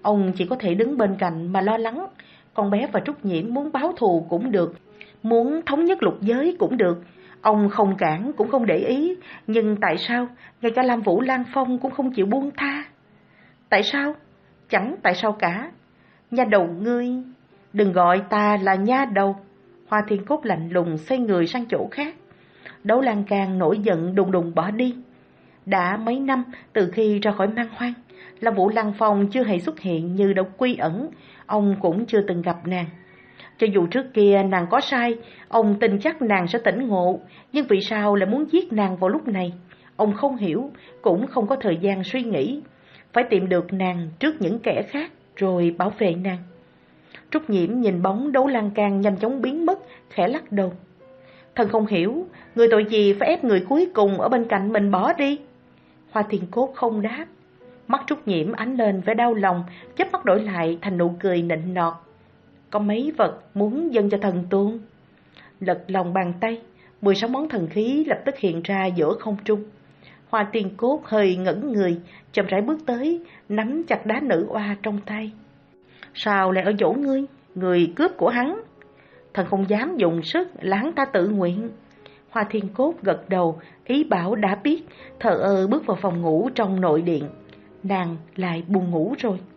Ông chỉ có thể đứng bên cạnh mà lo lắng. Con bé và Trúc Nhiễm muốn báo thù cũng được, muốn thống nhất lục giới cũng được. Ông không cản cũng không để ý, nhưng tại sao ngay cả Lam Vũ Lan Phong cũng không chịu buông tha? Tại sao? Chẳng tại sao cả. Nha đầu ngươi, đừng gọi ta là nha đầu. Hoa Thiên Cốt lạnh lùng xoay người sang chỗ khác. Đấu Lan Can nổi giận đùng đùng bỏ đi. Đã mấy năm từ khi ra khỏi Man Hoang, Lam Vũ Lan Phong chưa hề xuất hiện như đã quy ẩn, ông cũng chưa từng gặp nàng. Cho dù trước kia nàng có sai, ông tin chắc nàng sẽ tỉnh ngộ, nhưng vì sao lại muốn giết nàng vào lúc này? Ông không hiểu, cũng không có thời gian suy nghĩ. Phải tìm được nàng trước những kẻ khác, rồi bảo vệ nàng. Trúc Nhiễm nhìn bóng Đấu Lan Can nhanh chóng biến mất, khẽ lắc đầu. Thần không hiểu, người tội gì phải ép người cuối cùng ở bên cạnh mình bỏ đi? Hoa Thiên Cốt không đáp. Mắt Trúc Nhiễm ánh lên vẻ đau lòng, chớp mắt đổi lại thành nụ cười nịnh nọt. Có mấy vật muốn dâng cho thần tôn. Lật lòng bàn tay, mười sáu món thần khí lập tức hiện ra giữa không trung. Hoa Thiên Cốt hơi ngẩn người, chậm rãi bước tới, nắm chặt đá nữ oa trong tay. Sao lại ở chỗ ngươi, người cướp của hắn? Thần không dám dùng sức, láng ta tự nguyện. Hoa Thiên Cốt gật đầu, ý bảo đã biết, thờ ơ bước vào phòng ngủ trong nội điện. Nàng lại buồn ngủ rồi.